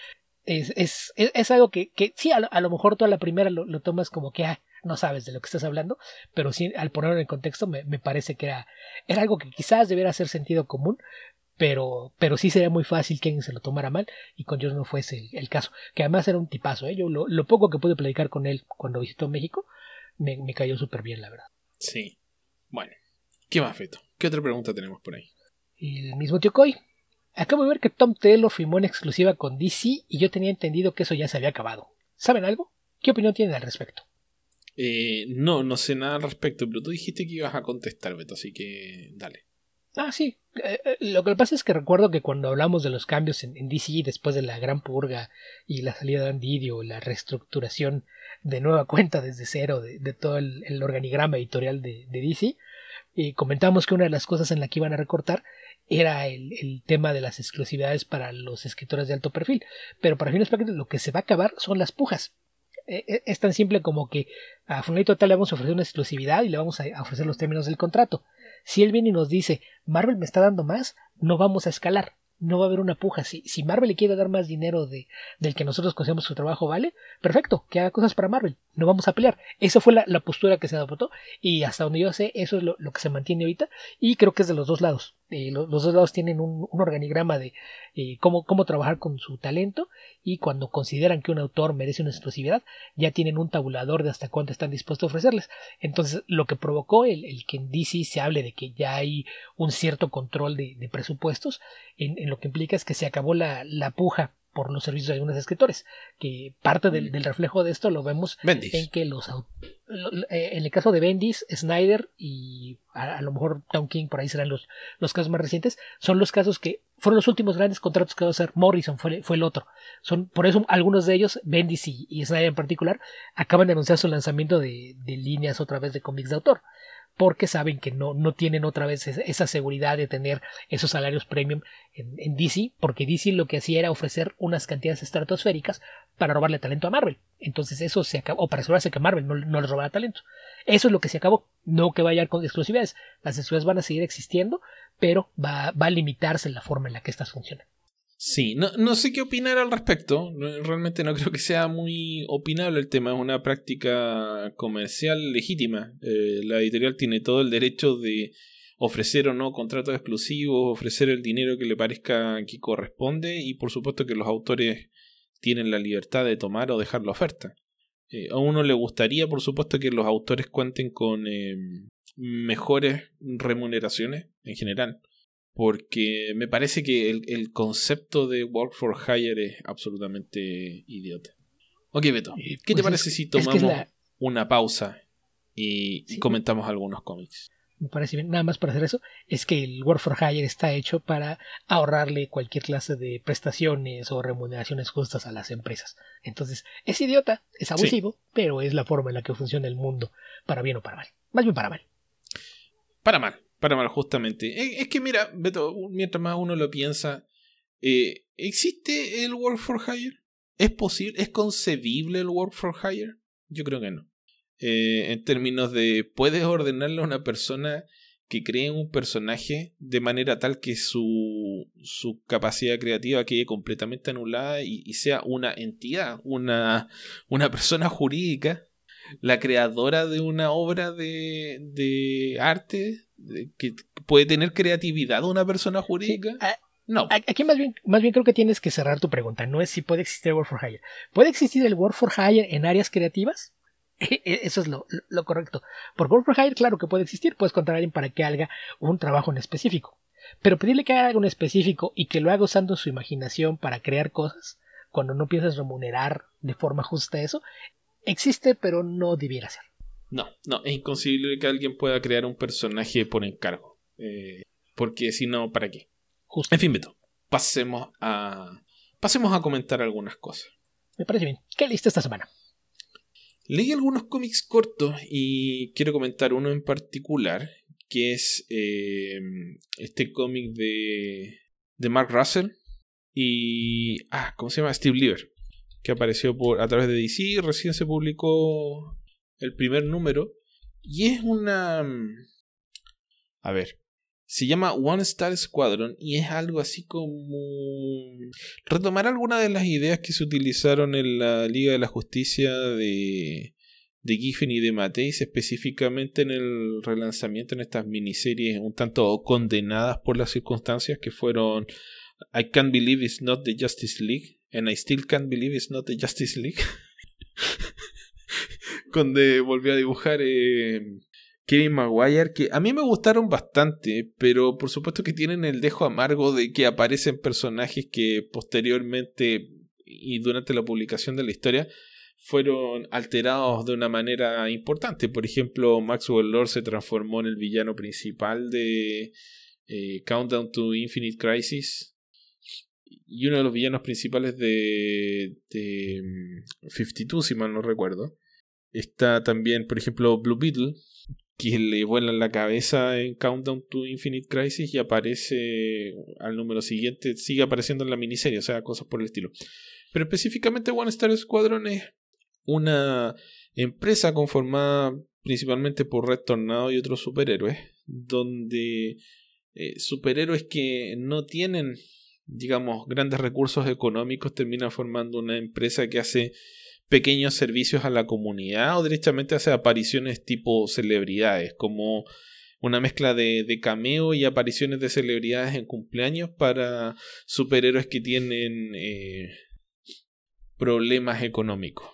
es algo que sí, a lo mejor tú a la primera lo tomas como que no sabes de lo que estás hablando, pero sí, al ponerlo en el contexto me parece que era algo que quizás debiera ser sentido común, pero sí sería muy fácil que alguien se lo tomara mal, y con George no fuese el caso, que además era un tipazo, Yo lo poco que pude platicar con él cuando visitó México me cayó súper bien, la verdad. Sí, bueno, ¿qué más, Feto? ¿Qué otra pregunta tenemos por ahí? El mismo tío Coy: acabo de ver que Tom Taylor firmó en exclusiva con DC y yo tenía entendido que eso ya se había acabado. ¿Saben algo? ¿Qué opinión tienen al respecto? No sé nada al respecto, pero tú dijiste que ibas a contestar, Beto, así que dale. Sí. Lo que pasa es que recuerdo que cuando hablamos de los cambios en DC después de la gran purga y la salida de Andy Didio, la reestructuración de nueva cuenta desde cero de todo el organigrama editorial de DC, comentamos que una de las cosas en la que iban a recortar era el tema de las exclusividades para los escritores de alto perfil. Pero para fines prácticos lo que se va a acabar son las pujas. Es tan simple como que a Fulanito tal le vamos a ofrecer una exclusividad y le vamos a ofrecer los términos del contrato. Si él viene y nos dice, Marvel me está dando más, no vamos a escalar. No va a haber una puja. Si Marvel le quiere dar más dinero del que nosotros consideramos su trabajo vale, perfecto, que haga cosas para Marvel. No vamos a pelear. Esa fue la postura que se adoptó y hasta donde yo sé, eso es lo que se mantiene ahorita y creo que es de los dos lados. Los dos lados tienen un organigrama de cómo trabajar con su talento y cuando consideran que un autor merece una exclusividad, ya tienen un tabulador de hasta cuánto están dispuestos a ofrecerles. Entonces, lo que provocó el que en DC se hable de que ya hay un cierto control de presupuestos, en lo que implica es que se acabó la puja por los servicios de algunos escritores, que parte del reflejo de esto lo vemos Bendis. en que en el caso de Bendis, Snyder y a lo mejor Tom King, por ahí serán los casos más recientes, son los casos que fueron los últimos grandes contratos que va a hacer Morrison, fue el otro. Por eso algunos de ellos, Bendis y Snyder en particular, acaban de anunciar su lanzamiento de líneas otra vez de cómics de autor, porque saben que no tienen otra vez esa seguridad de tener esos salarios premium en DC, porque DC lo que hacía era ofrecer unas cantidades estratosféricas para robarle talento a Marvel. Entonces eso se acabó, o para asegurarse que Marvel no les robara talento. Eso es lo que se acabó, no que vaya con exclusividades. Las exclusividades van a seguir existiendo, pero va a limitarse la forma en la que estas funcionan. Sí, no sé qué opinar al respecto. Realmente no creo que sea muy opinable el tema. Es una práctica comercial legítima. La editorial tiene todo el derecho de ofrecer o no contratos exclusivos, ofrecer el dinero que le parezca que corresponde y por supuesto que los autores tienen la libertad de tomar o dejar la oferta. A uno le gustaría por supuesto que los autores cuenten con mejores remuneraciones en general. Porque me parece que el concepto de work for hire es absolutamente idiota. Ok, Beto, ¿qué te parece si tomamos una pausa y comentamos algunos cómics? Me parece bien, nada más para hacer eso, es que el work for hire está hecho para ahorrarle cualquier clase de prestaciones o remuneraciones justas a las empresas. Entonces, es idiota, es abusivo, pero es la forma en la que funciona el mundo, para bien o para mal. Más bien para mal. Para mal, justamente. Es que mira, Beto, mientras más uno lo piensa, ¿existe el work for hire? ¿Es posible? ¿Es concebible el work for hire? Yo creo que no. En términos de, ¿puedes ordenarle a una persona que cree un personaje de manera tal que su capacidad creativa quede completamente anulada y sea una entidad, una persona jurídica, la creadora de una obra de arte que puede tener creatividad una persona jurídica? Sí, no. Aquí más bien creo que tienes que cerrar tu pregunta. No es si puede existir el work for hire. ¿Puede existir el work for hire en áreas creativas? Eso es lo correcto. Por work for hire, claro que puede existir. Puedes contratar a alguien para que haga un trabajo en específico. Pero pedirle que haga algo en específico y que lo haga usando su imaginación para crear cosas, cuando no piensas remunerar de forma justa eso, existe, pero no debiera ser. No, es inconcebible que alguien pueda crear un personaje por encargo. Porque si no, ¿para qué? Justo. En fin, Beto, pasemos a comentar algunas cosas. Me parece bien. ¿Qué leíste esta semana? Leí algunos cómics cortos y quiero comentar uno en particular, que es este cómic de Mark Russell y... ¿cómo se llama? Steve Lieber, que apareció a través de DC. Recién se publicó el primer número y es una... se llama One Star Squadron y es algo así como retomar algunas de las ideas que se utilizaron en la Liga de la Justicia de Giffen y de Matthijs, específicamente en el relanzamiento en estas miniseries un tanto condenadas por las circunstancias, que fueron I Can't Believe It's Not the Justice League and I Still Can't Believe It's Not the Justice League, donde volvió a dibujar Kevin Maguire, que a mí me gustaron bastante, pero por supuesto que tienen el dejo amargo de que aparecen personajes que posteriormente y durante la publicación de la historia fueron alterados de una manera importante. Por ejemplo, Maxwell Lord se transformó en el villano principal de Countdown to Infinite Crisis. Y uno de los villanos principales de 52, si mal no recuerdo. Está también, por ejemplo, Blue Beetle, que le vuela en la cabeza en Countdown to Infinite Crisis y aparece al número siguiente, sigue apareciendo en la miniserie, o sea, cosas por el estilo. Pero específicamente One Star Squadron es una empresa conformada principalmente por Red Tornado y otros superhéroes, donde superhéroes que no tienen, digamos, grandes recursos económicos terminan formando una empresa que hace pequeños servicios a la comunidad o directamente hace apariciones tipo celebridades, como una mezcla de cameo y apariciones de celebridades en cumpleaños para superhéroes que tienen problemas económicos.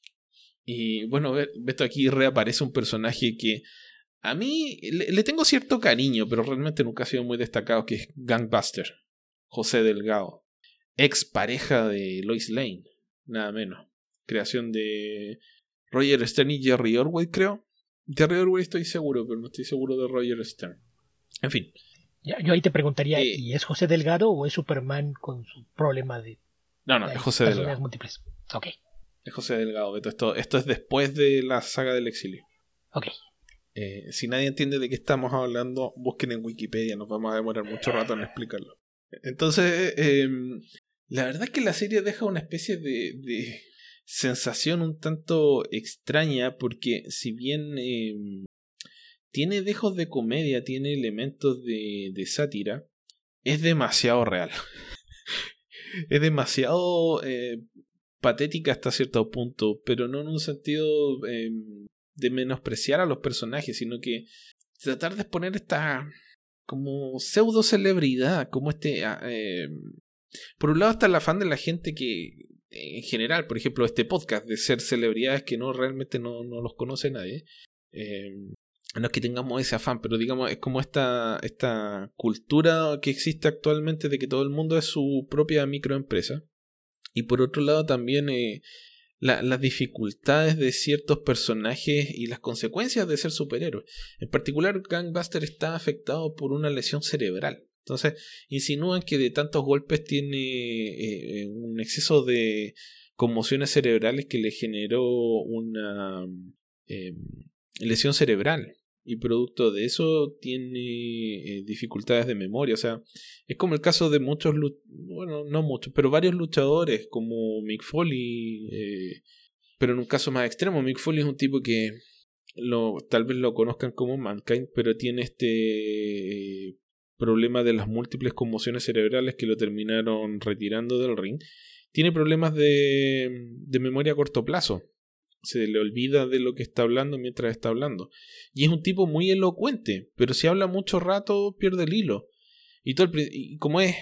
Y bueno, esto aquí reaparece un personaje que a mí le tengo cierto cariño, pero realmente nunca ha sido muy destacado, que es Gangbuster, José Delgado, ex pareja de Lois Lane, nada menos. Creación de Roger Stern y Jerry Orwell, creo. Jerry Orwell estoy seguro, pero no estoy seguro de Roger Stern. En fin. Yo ahí te preguntaría, ¿y es José Delgado o es Superman con su problema de... No, es José Delgado. Múltiples. Ok. Es José Delgado, Beto. Esto es después de la saga del exilio. Ok. Si nadie entiende de qué estamos hablando, busquen en Wikipedia, nos vamos a demorar mucho rato en explicarlo. Entonces, la verdad es que la serie deja una especie de sensación un tanto extraña, porque si bien tiene dejos de comedia, tiene elementos de sátira, es demasiado real. Es demasiado patética hasta cierto punto, pero no en un sentido de menospreciar a los personajes, sino que tratar de exponer esta como pseudo celebridad, como por un lado está el afán de la gente que en general, por ejemplo, este podcast de ser celebridades que realmente no los conoce nadie. No es que tengamos ese afán, pero digamos es como esta cultura que existe actualmente de que todo el mundo es su propia microempresa. Y por otro lado también las dificultades de ciertos personajes y las consecuencias de ser superhéroe. En particular, Gangbuster está afectado por una lesión cerebral. Entonces, insinúan que de tantos golpes tiene un exceso de conmociones cerebrales que le generó una lesión cerebral. Y producto de eso tiene dificultades de memoria. O sea, es como el caso de muchos, bueno, no muchos, pero varios luchadores como Mick Foley. Pero en un caso más extremo, Mick Foley es un tipo que tal vez lo conozcan como Mankind, pero tiene este problema de las múltiples conmociones cerebrales que lo terminaron retirando del ring. Tiene problemas de memoria a corto plazo. Se le olvida de lo que está hablando mientras está hablando. Y es un tipo muy elocuente, pero si habla mucho rato pierde el hilo. Y como es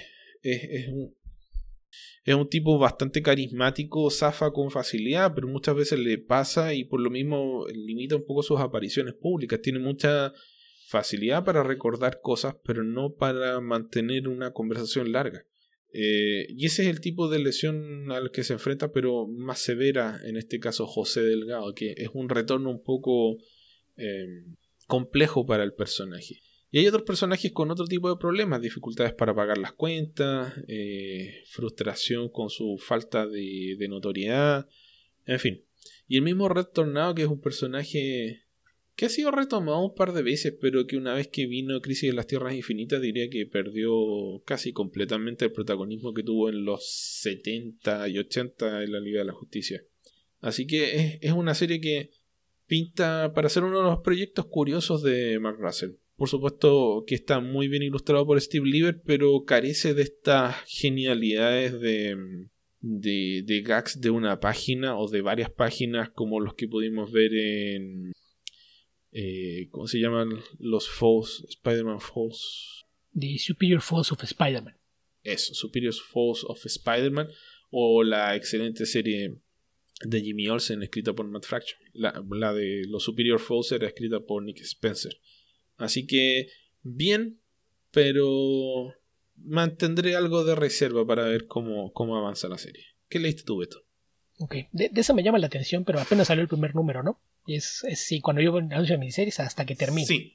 un tipo bastante carismático, zafa con facilidad, pero muchas veces le pasa y por lo mismo limita un poco sus apariciones públicas. Tiene mucha facilidad para recordar cosas, pero no para mantener una conversación larga. Y ese es el tipo de lesión al que se enfrenta, pero más severa en este caso José Delgado, que es un retorno un poco complejo para el personaje. Y hay otros personajes con otro tipo de problemas, dificultades para pagar las cuentas, frustración con su falta de notoriedad, en fin. Y el mismo Red Tornado, que es un personaje que ha sido retomado un par de veces, pero que una vez que vino Crisis de las Tierras Infinitas diría que perdió casi completamente el protagonismo que tuvo en los 70 y 80 en la Liga de la Justicia. Así que es una serie que pinta para ser uno de los proyectos curiosos de Mark Russell. Por supuesto que está muy bien ilustrado por Steve Lieber, pero carece de estas genialidades de gags de una página o de varias páginas como los que pudimos ver en... ¿cómo se llaman los Foes? Spider-Man Foes. The Superior Foes of Spider-Man. Eso, Superior Foes of Spider-Man. O la excelente serie de Jimmy Olsen escrita por Matt Fraction. La de los Superior Foes era escrita por Nick Spencer. Así que bien, pero mantendré algo de reserva para ver cómo avanza la serie. ¿Qué leíste tú, Beto? Ok, de esa me llama la atención, pero apenas salió el primer número, ¿no? Es sí, cuando yo anuncio miniseries hasta que termine. Sí,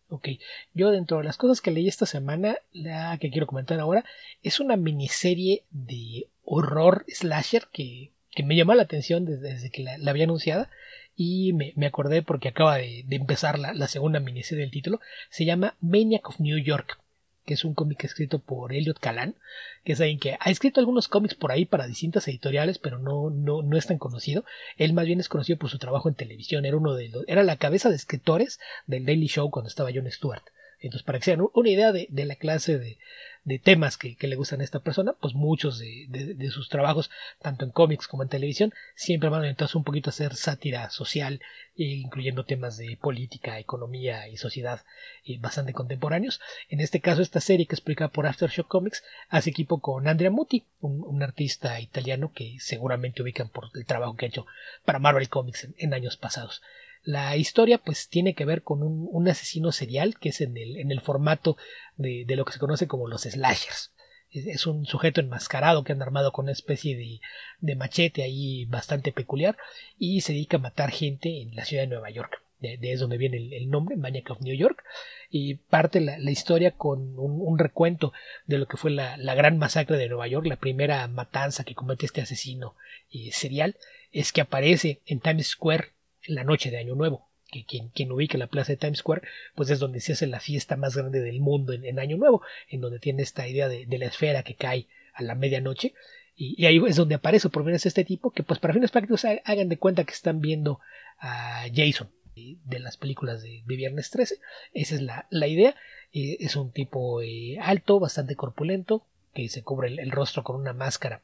Ok, yo dentro de las cosas que leí esta semana, la que quiero comentar ahora, es una miniserie de horror slasher que me llamó la atención desde que la había anunciada y me acordé porque acaba de empezar la segunda miniserie del título. Se llama Maniac of New York, que es un cómic escrito por Elliot Kalan, que es alguien que ha escrito algunos cómics por ahí para distintas editoriales, pero no es tan conocido. Él más bien es conocido por su trabajo en televisión. Era la cabeza de escritores del Daily Show cuando estaba Jon Stewart. Entonces, para que se den una idea de la clase de temas que le gustan a esta persona, pues muchos de sus trabajos, tanto en cómics como en televisión, siempre van orientados un poquito a hacer sátira social, incluyendo temas de política, economía y sociedad bastante contemporáneos. En este caso, esta serie que es publicada por Aftershock Comics hace equipo con Andrea Mutti, un artista italiano que seguramente ubican por el trabajo que ha hecho para Marvel Comics en años pasados. La historia pues tiene que ver con un asesino serial que es en el formato de lo que se conoce como los slashers. Es un sujeto enmascarado que anda armado con una especie de machete ahí bastante peculiar y se dedica a matar gente en la ciudad de Nueva York. De es donde viene el nombre, Maniac of New York, y parte la historia con un recuento de lo que fue la gran masacre de Nueva York, la primera matanza que comete este asesino serial, es que aparece en Times Square la noche de Año Nuevo, que quien ubica la plaza de Times Square, pues es donde se hace la fiesta más grande del mundo en Año Nuevo, en donde tiene esta idea de la esfera que cae a la medianoche, y ahí es donde aparece por primera vez este tipo, que pues para fines prácticos hagan de cuenta que están viendo a Jason de las películas de Viernes 13, esa es la idea. Es un tipo alto, bastante corpulento, que se cubre el rostro con una máscara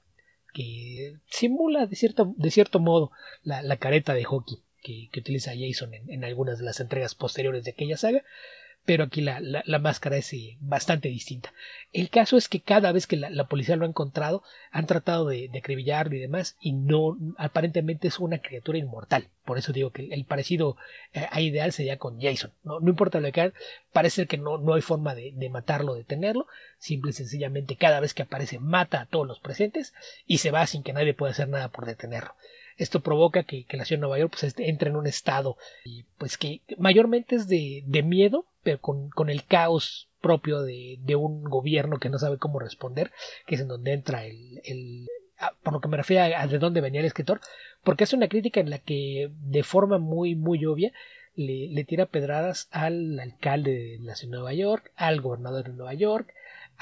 que simula de cierto modo la careta de hockey que utiliza Jason en algunas de las entregas posteriores de aquella saga, pero aquí la máscara es bastante distinta. El caso es que cada vez que la policía lo ha encontrado, han tratado de acribillarlo y demás, y no, aparentemente es una criatura inmortal. Por eso digo que el parecido ideal sería con Jason. No importa lo que hagan, parece que no hay forma de matarlo, de detenerlo. Simple y sencillamente cada vez que aparece mata a todos los presentes y se va sin que nadie pueda hacer nada por detenerlo. Esto provoca que la ciudad de Nueva York pues, entre en un estado pues que mayormente es de miedo, pero con el caos propio de un gobierno que no sabe cómo responder, que es en donde entra por lo que me refiero a de dónde venía el escritor, porque es una crítica en la que de forma muy obvia le tira pedradas al alcalde de la ciudad de Nueva York, al gobernador de Nueva York.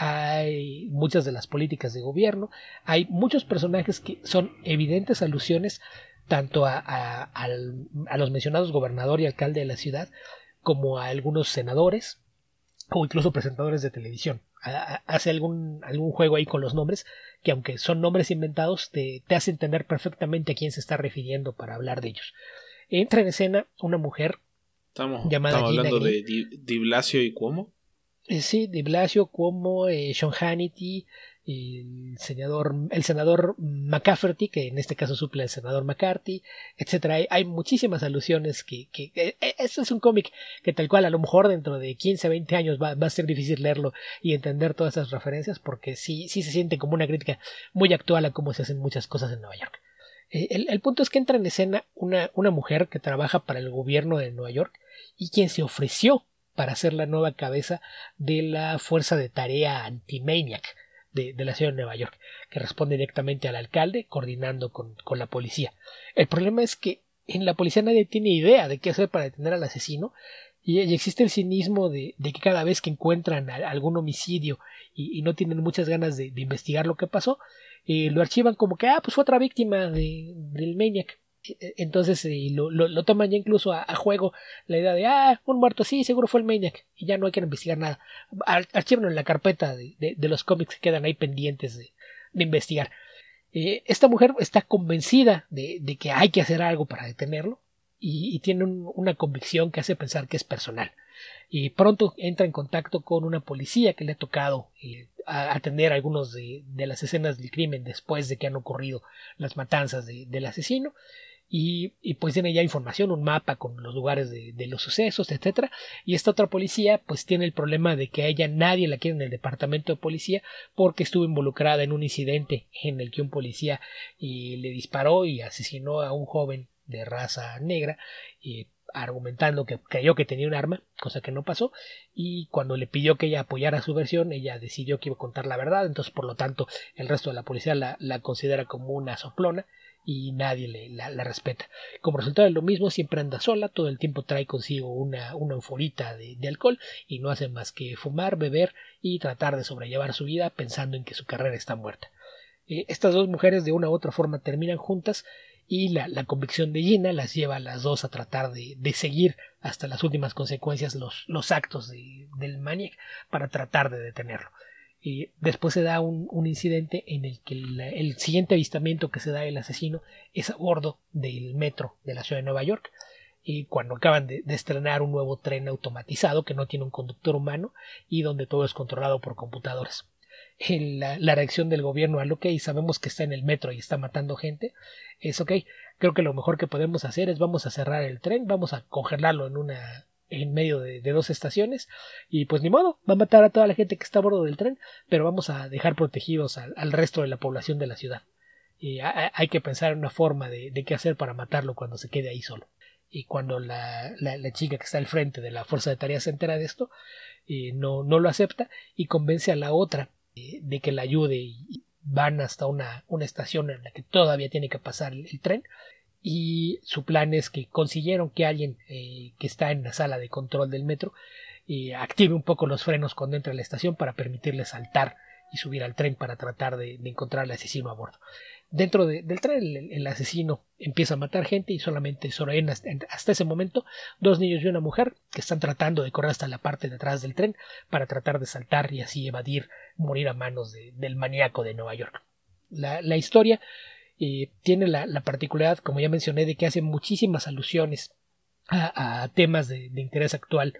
Hay muchas de las políticas de gobierno, hay muchos personajes que son evidentes alusiones tanto a los mencionados gobernador y alcalde de la ciudad como a algunos senadores o incluso presentadores de televisión. Hace algún juego ahí con los nombres que aunque son nombres inventados te hace entender perfectamente a quién se está refiriendo para hablar de ellos. Entra en escena una mujer llamada estamos Gina hablando Green. de Di Blasio y Cuomo. Sí, de Blasio, como Sean Hannity, el senador McCafferty, que en este caso suple al senador McCarthy, etcétera. Hay muchísimas alusiones este es un cómic que tal cual a lo mejor dentro de 15, 20 años va a ser difícil leerlo y entender todas esas referencias porque sí se siente como una crítica muy actual a cómo se hacen muchas cosas en Nueva York. El punto es que entra en escena una mujer que trabaja para el gobierno de Nueva York y quien se ofreció para ser la nueva cabeza de la fuerza de tarea anti-Maniac de la ciudad de Nueva York, que responde directamente al alcalde, coordinando con la policía. El problema es que en la policía nadie tiene idea de qué hacer para detener al asesino, y existe el cinismo de que cada vez que encuentran algún homicidio y no tienen muchas ganas de investigar lo que pasó, lo archivan como que pues fue otra víctima del Maniac. Entonces lo toman ya incluso a juego la idea de un muerto, sí, seguro fue el Maniac y ya no hay que investigar nada. Archivan en la carpeta de los cómics que quedan ahí pendientes de investigar. Esta mujer está convencida de que hay que hacer algo para detenerlo y tiene una convicción que hace pensar que es personal. Y pronto entra en contacto con una policía que le ha tocado atender algunos de las escenas del crimen después de que han ocurrido las matanzas del asesino. Y pues tiene ya información, un mapa con los lugares de los sucesos, etcétera. Y esta otra policía pues tiene el problema de que a ella nadie la quiere en el departamento de policía porque estuvo involucrada en un incidente en el que un policía le disparó y asesinó a un joven de raza negra argumentando que creyó que tenía un arma, cosa que no pasó, y cuando le pidió que ella apoyara su versión, ella decidió que iba a contar la verdad, entonces por lo tanto el resto de la policía la considera como una soplona y nadie la respeta. Como resultado de lo mismo, siempre anda sola, todo el tiempo trae consigo una anforita de alcohol y no hace más que fumar, beber y tratar de sobrellevar su vida pensando en que su carrera está muerta. Estas dos mujeres de una u otra forma terminan juntas y la convicción de Gina las lleva a las dos a tratar de seguir hasta las últimas consecuencias los actos del Maniac para tratar de detenerlo. Y después se da un incidente en el que el siguiente avistamiento que se da del asesino es a bordo del metro de la ciudad de Nueva York, y cuando acaban de estrenar un nuevo tren automatizado que no tiene un conductor humano y donde todo es controlado por computadoras. La reacción del gobierno al ok, sabemos que está en el metro y está matando gente, es ok, creo que lo mejor que podemos hacer es vamos a cerrar el tren, vamos a congelarlo en medio de dos estaciones y pues ni modo, va a matar a toda la gente que está a bordo del tren, pero vamos a dejar protegidos al resto de la población de la ciudad. Y hay que pensar en una forma de qué hacer para matarlo cuando se quede ahí solo. Y cuando la chica que está al frente de la fuerza de tareas se entera de esto, no lo acepta y convence a la otra de que la ayude, y van hasta una estación en la que todavía tiene que pasar el tren, y su plan es que consiguieron que alguien que está en la sala de control del metro active un poco los frenos cuando entra a la estación para permitirle saltar y subir al tren para tratar de encontrar al asesino a bordo. Dentro del tren el asesino empieza a matar gente y solamente sobreviven hasta ese momento 2 niños y una mujer que están tratando de correr hasta la parte de atrás del tren para tratar de saltar y así evadir morir a manos del maníaco de Nueva York. La historia tiene la particularidad, como ya mencioné, de que hace muchísimas alusiones a temas de interés actual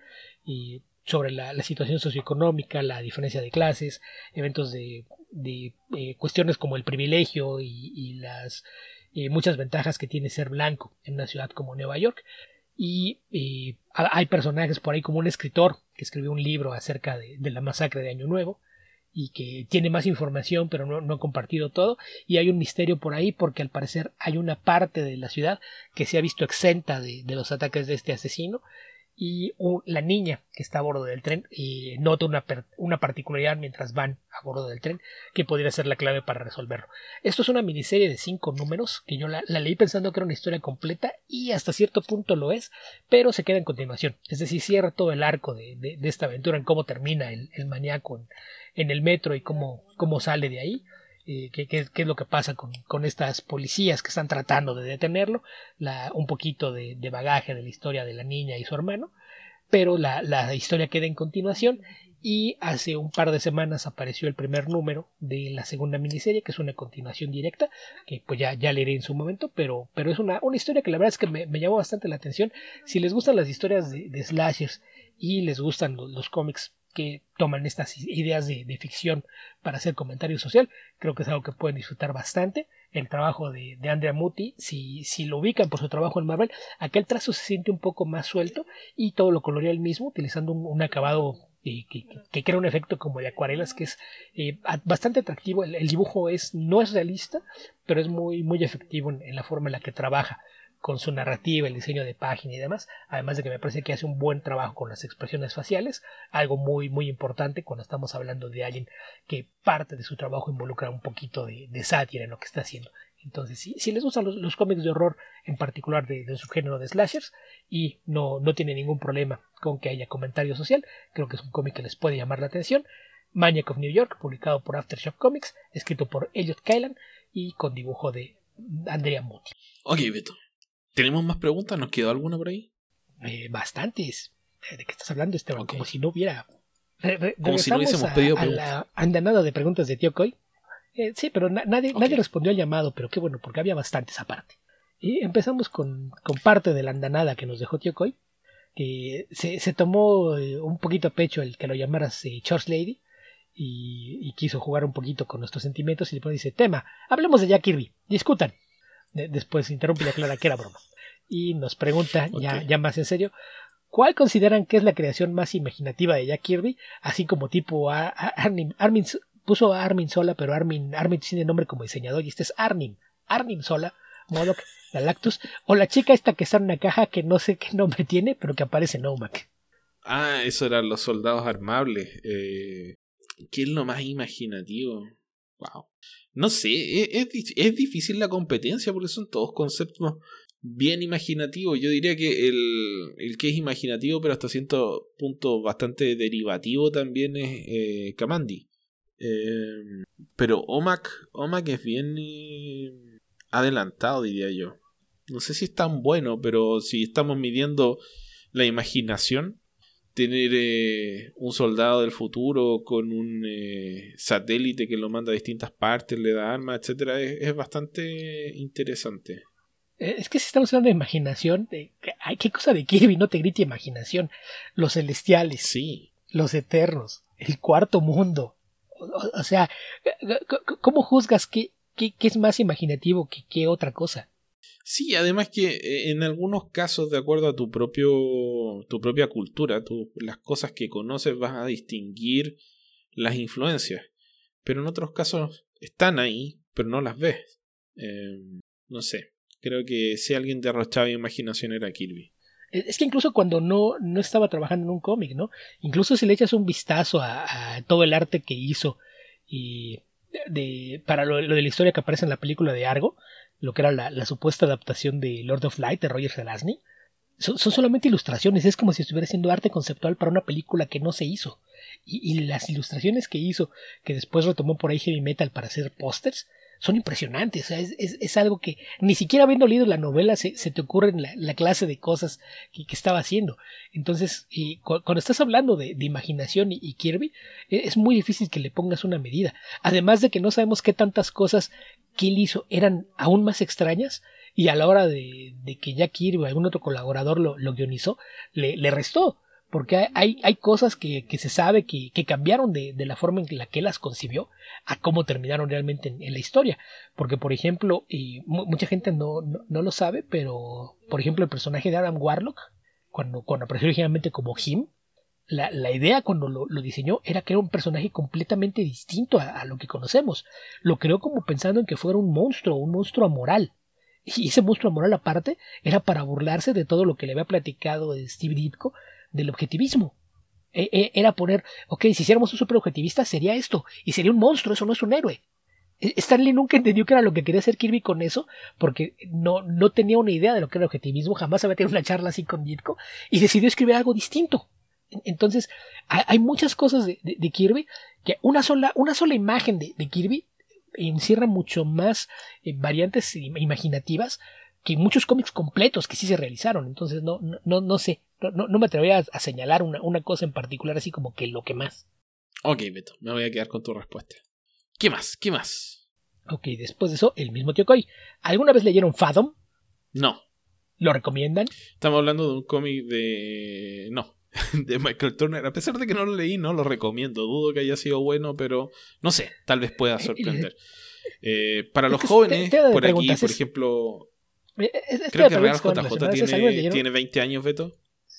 y sobre la situación socioeconómica, la diferencia de clases, eventos de cuestiones como el privilegio y las muchas ventajas que tiene ser blanco en una ciudad como Nueva York. Y hay personajes por ahí como un escritor que escribió un libro acerca de la masacre de Año Nuevo y que tiene más información pero no ha compartido todo, y hay un misterio por ahí porque al parecer hay una parte de la ciudad que se ha visto exenta de los ataques de este asesino, y la niña que está a bordo del tren nota una particularidad mientras van a bordo del tren que podría ser la clave para resolverlo. Esto es una miniserie de 5 números que yo la leí pensando que era una historia completa y hasta cierto punto lo es, pero se queda en continuación, es decir, cierra todo el arco de esta aventura en cómo termina el maníaco en el metro y cómo sale de ahí. Qué es lo que pasa con estas policías que están tratando de detenerlo, un poquito de bagaje de la historia de la niña y su hermano, pero la historia queda en continuación, y hace un par de semanas apareció el primer número de la segunda miniserie, que es una continuación directa, que pues ya leeré en su momento, pero es una historia que la verdad es que me llamó bastante la atención. Si les gustan las historias de slashers y les gustan los cómics que toman estas ideas de ficción para hacer comentario social, creo que es algo que pueden disfrutar bastante. El trabajo de Andrea Mutti, si lo ubican por su trabajo en Marvel, aquel trazo se siente un poco más suelto y todo lo colorea él mismo, utilizando un acabado que crea un efecto como de acuarelas que es bastante atractivo. El dibujo no es realista, pero es muy, muy efectivo en la forma en la que trabaja con su narrativa, el diseño de página y demás, además de que me parece que hace un buen trabajo con las expresiones faciales, algo muy muy importante cuando estamos hablando de alguien que parte de su trabajo involucra un poquito de sátira en lo que está haciendo. Entonces, si les gustan los cómics de horror, en particular de su género de slashers, y no tiene ningún problema con que haya comentario social, creo que es un cómic que les puede llamar la atención. Maniac of New York, publicado por Aftershock Comics, escrito por Elliot Kailan y con dibujo de Andrea Mutti. Ok, Beto. ¿Tenemos más preguntas? ¿Nos quedó alguna por ahí? Bastantes. ¿De qué estás hablando, Esteban? Okay. Como si no hubiera... Como si no hubiésemos pedido preguntas. A la andanada de preguntas de Tío Coy. Sí, pero nadie respondió al llamado, pero qué bueno, porque había bastantes aparte. Y empezamos con parte de la andanada que nos dejó Tío Coy, que se tomó un poquito a pecho el que lo llamaras Church Lady, y quiso jugar un poquito con nuestros sentimientos, y después dice: tema, hablemos de Jack Kirby, discutan. Después interrumpe y aclara que era broma. Y nos pregunta, ya más en serio, ¿cuál consideran que es la creación más imaginativa de Jack Kirby? Así como tipo Arnim puso a Armin Sola, pero Armin tiene nombre como diseñador y este es Arnim Sola, MODOK, Galactus, o la chica esta que está en una caja que no sé qué nombre tiene, pero que aparece en OMAC. Ah, eso eran los soldados armables. ¿Qué es lo más imaginativo? Wow. No sé, es difícil la competencia porque son todos conceptos bien imaginativos. Yo diría que el que es imaginativo, pero hasta cierto punto bastante derivativo también es Kamandi. Pero OMAC es bien adelantado, diría yo. No sé si es tan bueno, pero si estamos midiendo la imaginación, tener un soldado del futuro con un satélite que lo manda a distintas partes, le da armas, etcétera, es bastante interesante. Es que si estamos hablando de imaginación, ¿qué cosa de Kirby no te grita imaginación? Los celestiales, sí, los eternos, el cuarto mundo. O sea, ¿cómo juzgas qué es más imaginativo que qué otra cosa? Sí, además que en algunos casos, de acuerdo a tu propia cultura, las cosas que conoces vas a distinguir las influencias. Pero en otros casos están ahí, pero no las ves. No sé, creo que si alguien derrochaba imaginación era Kirby. Es que incluso cuando no estaba trabajando en un cómic, ¿no? Incluso si le echas un vistazo a todo el arte que hizo y para lo de la historia que aparece en la película de Argo, lo que era la supuesta adaptación de Lord of Light de Roger Zelazny, son solamente ilustraciones. Es como si estuviera haciendo arte conceptual para una película que no se hizo. Y las ilustraciones que hizo, que después retomó por ahí Heavy Metal para hacer pósters, son impresionantes. O sea, es algo que ni siquiera habiendo leído la novela se te ocurre en la clase de cosas que estaba haciendo. Entonces, cuando estás hablando de imaginación y Kirby, es muy difícil que le pongas una medida. Además de que no sabemos qué tantas cosas que él hizo eran aún más extrañas, y a la hora de que ya Kirby o algún otro colaborador lo guionizó, le restó. Porque hay cosas que se sabe que cambiaron de la forma en la que él las concibió a cómo terminaron realmente en la historia. Porque, por ejemplo, mucha gente no lo sabe, pero, por ejemplo, el personaje de Adam Warlock, cuando apareció originalmente como Him, la idea cuando lo diseñó era que era un personaje completamente distinto a lo que conocemos. Lo creó como pensando en que fuera un monstruo amoral. Y ese monstruo amoral aparte era para burlarse de todo lo que le había platicado Steve Ditko del objetivismo. Era poner, ok, si hiciéramos un superobjetivista sería esto, y sería un monstruo, eso no es un héroe. Stanley nunca entendió qué era lo que quería hacer Kirby con eso, porque no tenía una idea de lo que era el objetivismo, jamás había tenido una charla así con Ditko, y decidió escribir algo distinto. Entonces, hay muchas cosas de Kirby que una sola imagen de Kirby encierra mucho más variantes imaginativas que muchos cómics completos que sí se realizaron. Entonces no sé, no me atrevería a señalar una cosa en particular así como que lo que más. Ok, Beto, me voy a quedar con tu respuesta. ¿Qué más? Ok, después de eso, el mismo tío Coy. ¿Alguna vez leyeron Fathom? No. ¿Lo recomiendan? Estamos hablando de un cómic de Michael Turner. A pesar de que no lo leí, no lo recomiendo. Dudo que haya sido bueno, pero no sé, tal vez pueda sorprender. Para los jóvenes, por aquí, por ejemplo, creo que Real JJ tiene 20 años, Beto.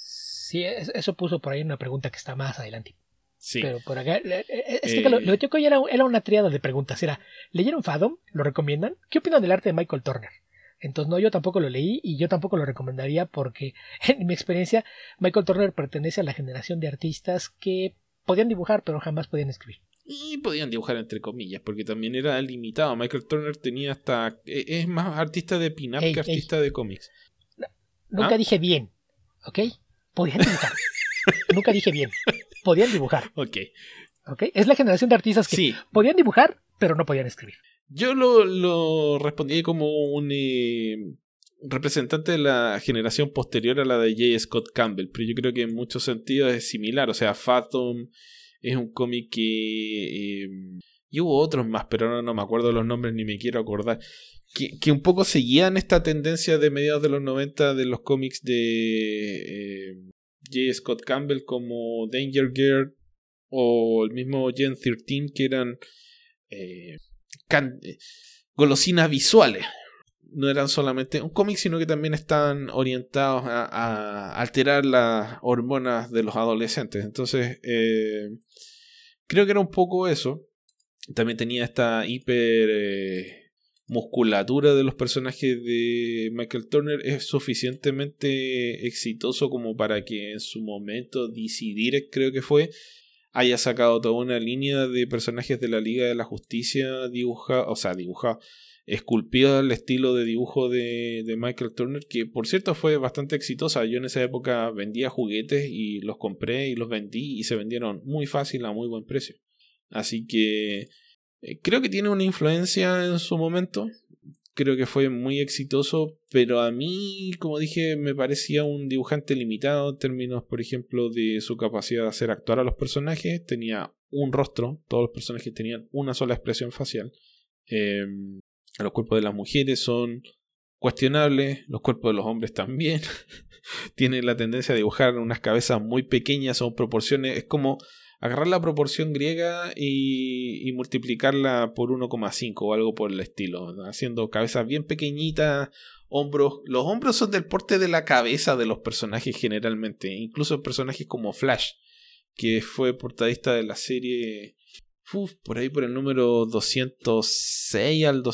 Sí, eso puso por ahí una pregunta que está más adelante. Sí. Pero por acá, lo de Tío Coy era una triada de preguntas. Era, ¿leyeron Fathom? ¿Lo recomiendan? ¿Qué opinan del arte de Michael Turner? Entonces, no, yo tampoco lo leí y yo tampoco lo recomendaría porque, en mi experiencia, Michael Turner pertenece a la generación de artistas que podían dibujar pero jamás podían escribir. Y podían dibujar entre comillas, porque también era limitado. Michael Turner tenía hasta... Es más artista de pin-up que artista de cómics. Nunca dije bien, ¿ok? Podían dibujar. Nunca dije bien. Podían dibujar. Ok. Es la generación de artistas que podían dibujar pero no podían escribir. Yo lo respondí como un representante de la generación posterior a la de J. Scott Campbell, pero yo creo que en muchos sentidos es similar. O sea, Fathom es un cómic que... y hubo otros más, pero ahora no me acuerdo los nombres ni me quiero acordar. Que un poco seguían esta tendencia de mediados de los 90 de los cómics de J. Scott Campbell, como Danger Girl o el mismo Gen 13, que eran golosinas visuales. No eran solamente un cómic, sino que también estaban orientados a alterar las hormonas de los adolescentes. Entonces, creo que era un poco eso. También tenía esta musculatura de los personajes de Michael Turner es suficientemente exitoso como para que en su momento DC Direct, creo que fue, haya sacado toda una línea de personajes de la Liga de la Justicia dibujado, esculpido al estilo de dibujo de Michael Turner, que por cierto fue bastante exitosa. Yo en esa época vendía juguetes y los compré y los vendí y se vendieron muy fácil a muy buen precio. Así que creo que tiene una influencia en su momento. Creo que fue muy exitoso, pero a mí, como dije, me parecía un dibujante limitado en términos, por ejemplo, de su capacidad de hacer actuar a los personajes. Tenía un rostro, todos los personajes tenían una sola expresión facial. Los cuerpos de las mujeres son cuestionables, los cuerpos de los hombres también. Tiene la tendencia a dibujar unas cabezas muy pequeñas, son proporciones, es como agarrar la proporción griega y multiplicarla por 1,5 o algo por el estilo, haciendo cabezas bien pequeñitas, hombros. Los hombros son del porte de la cabeza de los personajes generalmente, incluso personajes como Flash, que fue portadista de la serie por ahí por el número 206 al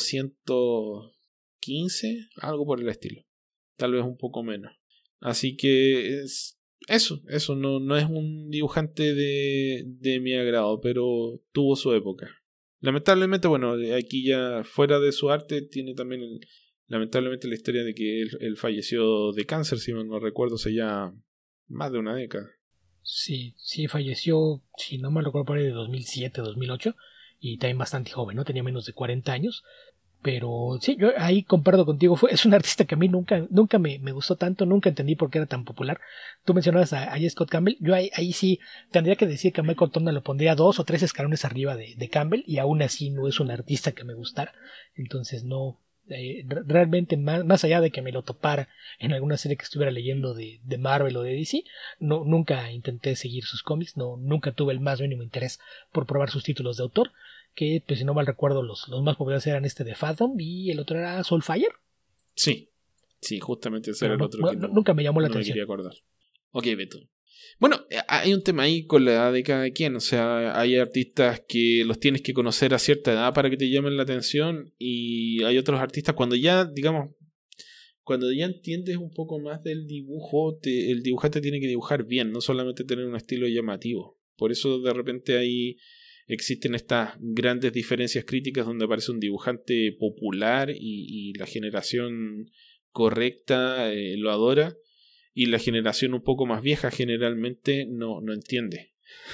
215, algo por el estilo, tal vez un poco menos. Así que eso no es un dibujante de mi agrado, pero tuvo su época. Lamentablemente, bueno, aquí ya fuera de su arte tiene también lamentablemente la historia de que él falleció de cáncer, si no recuerdo, hace ya más de una década. Sí, falleció, si no me recuerdo, por ahí de 2007, 2008, y también bastante joven, ¿no? Tenía menos de 40 años. Pero sí, yo ahí comparto contigo. Es un artista que a mí nunca me gustó tanto, nunca entendí por qué era tan popular. Tú mencionabas a J. Scott Campbell. Yo ahí sí tendría que decir que a Michael Turner lo pondría 2 o 3 escalones arriba de Campbell, y aún así no es un artista que me gustara. Entonces no, realmente más allá de que me lo topara en alguna serie que estuviera leyendo de Marvel o de DC, nunca intenté seguir sus cómics, nunca tuve el más mínimo interés por probar sus títulos de autor. Que, pues si no mal recuerdo, los más populares eran este de Fathom y el otro era Soulfire. Sí, justamente ese era el otro que nunca me llamó la atención. Me quería acordar. Ok, Beto. Bueno, hay un tema ahí con la edad de cada quien. O sea, hay artistas que los tienes que conocer a cierta edad para que te llamen la atención, y hay otros artistas cuando ya entiendes un poco más del dibujo, el dibujante tiene que dibujar bien, no solamente tener un estilo llamativo. Por eso de repente existen estas grandes diferencias críticas donde aparece un dibujante popular y la generación correcta lo adora, y la generación un poco más vieja generalmente no entiende.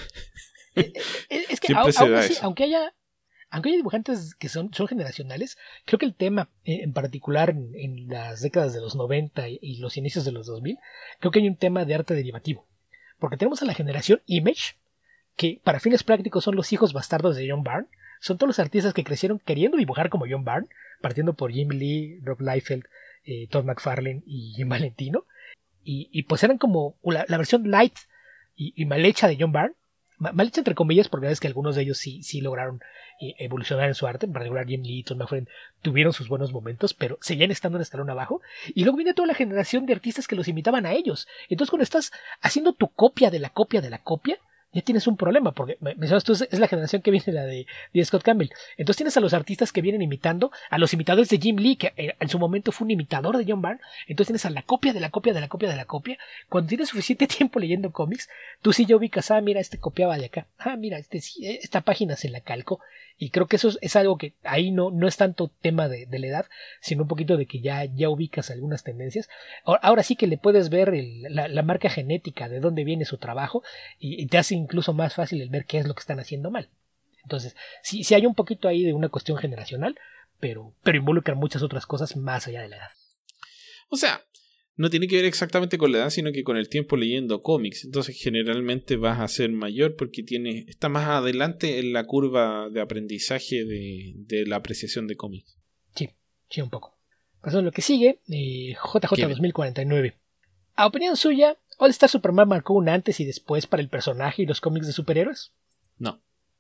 Es que aunque haya dibujantes que son generacionales, creo que el tema en particular en las décadas de los 90 y los inicios de los 2000, creo que hay un tema de arte derivativo, porque tenemos a la generación Image, que para fines prácticos son los hijos bastardos de John Byrne. Son todos los artistas que crecieron queriendo dibujar como John Byrne, partiendo por Jim Lee, Rob Liefeld, Todd McFarlane y Jim Valentino, y pues eran como la versión light y mal hecha de John Byrne, mal hecha entre comillas, porque es que algunos de ellos sí lograron evolucionar en su arte. En particular Jim Lee y Todd McFarlane tuvieron sus buenos momentos, pero seguían estando un escalón abajo. Y luego viene toda la generación de artistas que los imitaban a ellos. Entonces, cuando estás haciendo tu copia de la copia de la copia, ya tienes un problema, porque mencionas tú, es la generación que viene la de Scott Campbell. Entonces tienes a los artistas que vienen imitando a los imitadores de Jim Lee, que en su momento fue un imitador de John Byrne. Entonces tienes a la copia de la copia de la copia de la copia. Cuando tienes suficiente tiempo leyendo cómics, tú sí ya ubicas, mira, este copiaba de acá, mira, esta página se la calco. Y creo que eso es algo que ahí no es tanto tema de la edad, sino un poquito de que ya ubicas algunas tendencias. Ahora sí que le puedes ver la marca genética de dónde viene su trabajo, y te hace incluso más fácil el ver qué es lo que están haciendo mal. Entonces, sí hay un poquito ahí de una cuestión generacional, pero involucran muchas otras cosas más allá de la edad. O sea, no tiene que ver exactamente con la edad, sino que con el tiempo leyendo cómics. Entonces generalmente vas a ser mayor porque está más adelante en la curva de aprendizaje de la apreciación de cómics. Sí, un poco. Pasando a lo que sigue, JJ 2049. A opinión suya, ¿All Star Superman marcó un antes y después para el personaje y los cómics de superhéroes? No,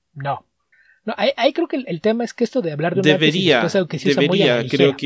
ahí creo que el tema es que esto de hablar de un antes y después es algo que se usa muy a la ligera.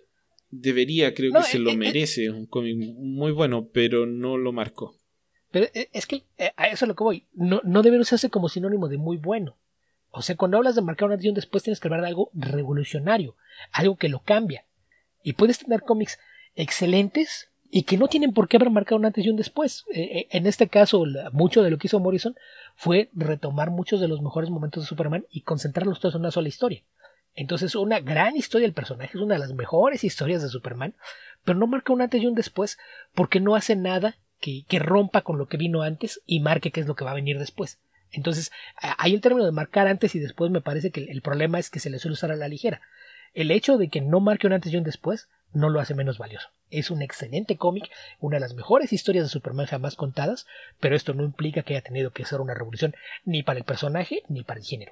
Creo que se lo merece. Es un cómic muy bueno, pero no lo marcó. Pero es que a eso es lo que voy. No debe usarse como sinónimo de muy bueno. O sea, cuando hablas de marcar un antes y un después, tienes que hablar de algo revolucionario, algo que lo cambia. Y puedes tener cómics excelentes y que no tienen por qué haber marcado un antes y un después. En este caso, mucho de lo que hizo Morrison fue retomar muchos de los mejores momentos de Superman y concentrarlos todos en una sola historia. Entonces, una gran historia del personaje, es una de las mejores historias de Superman, pero no marca un antes y un después porque no hace nada que rompa con lo que vino antes y marque qué es lo que va a venir después. Entonces, ahí el término de marcar antes y después me parece que el problema es que se le suele usar a la ligera. El hecho de que no marque un antes y un después no lo hace menos valioso. Es un excelente cómic, una de las mejores historias de Superman jamás contadas, pero esto no implica que haya tenido que ser una revolución ni para el personaje ni para el género.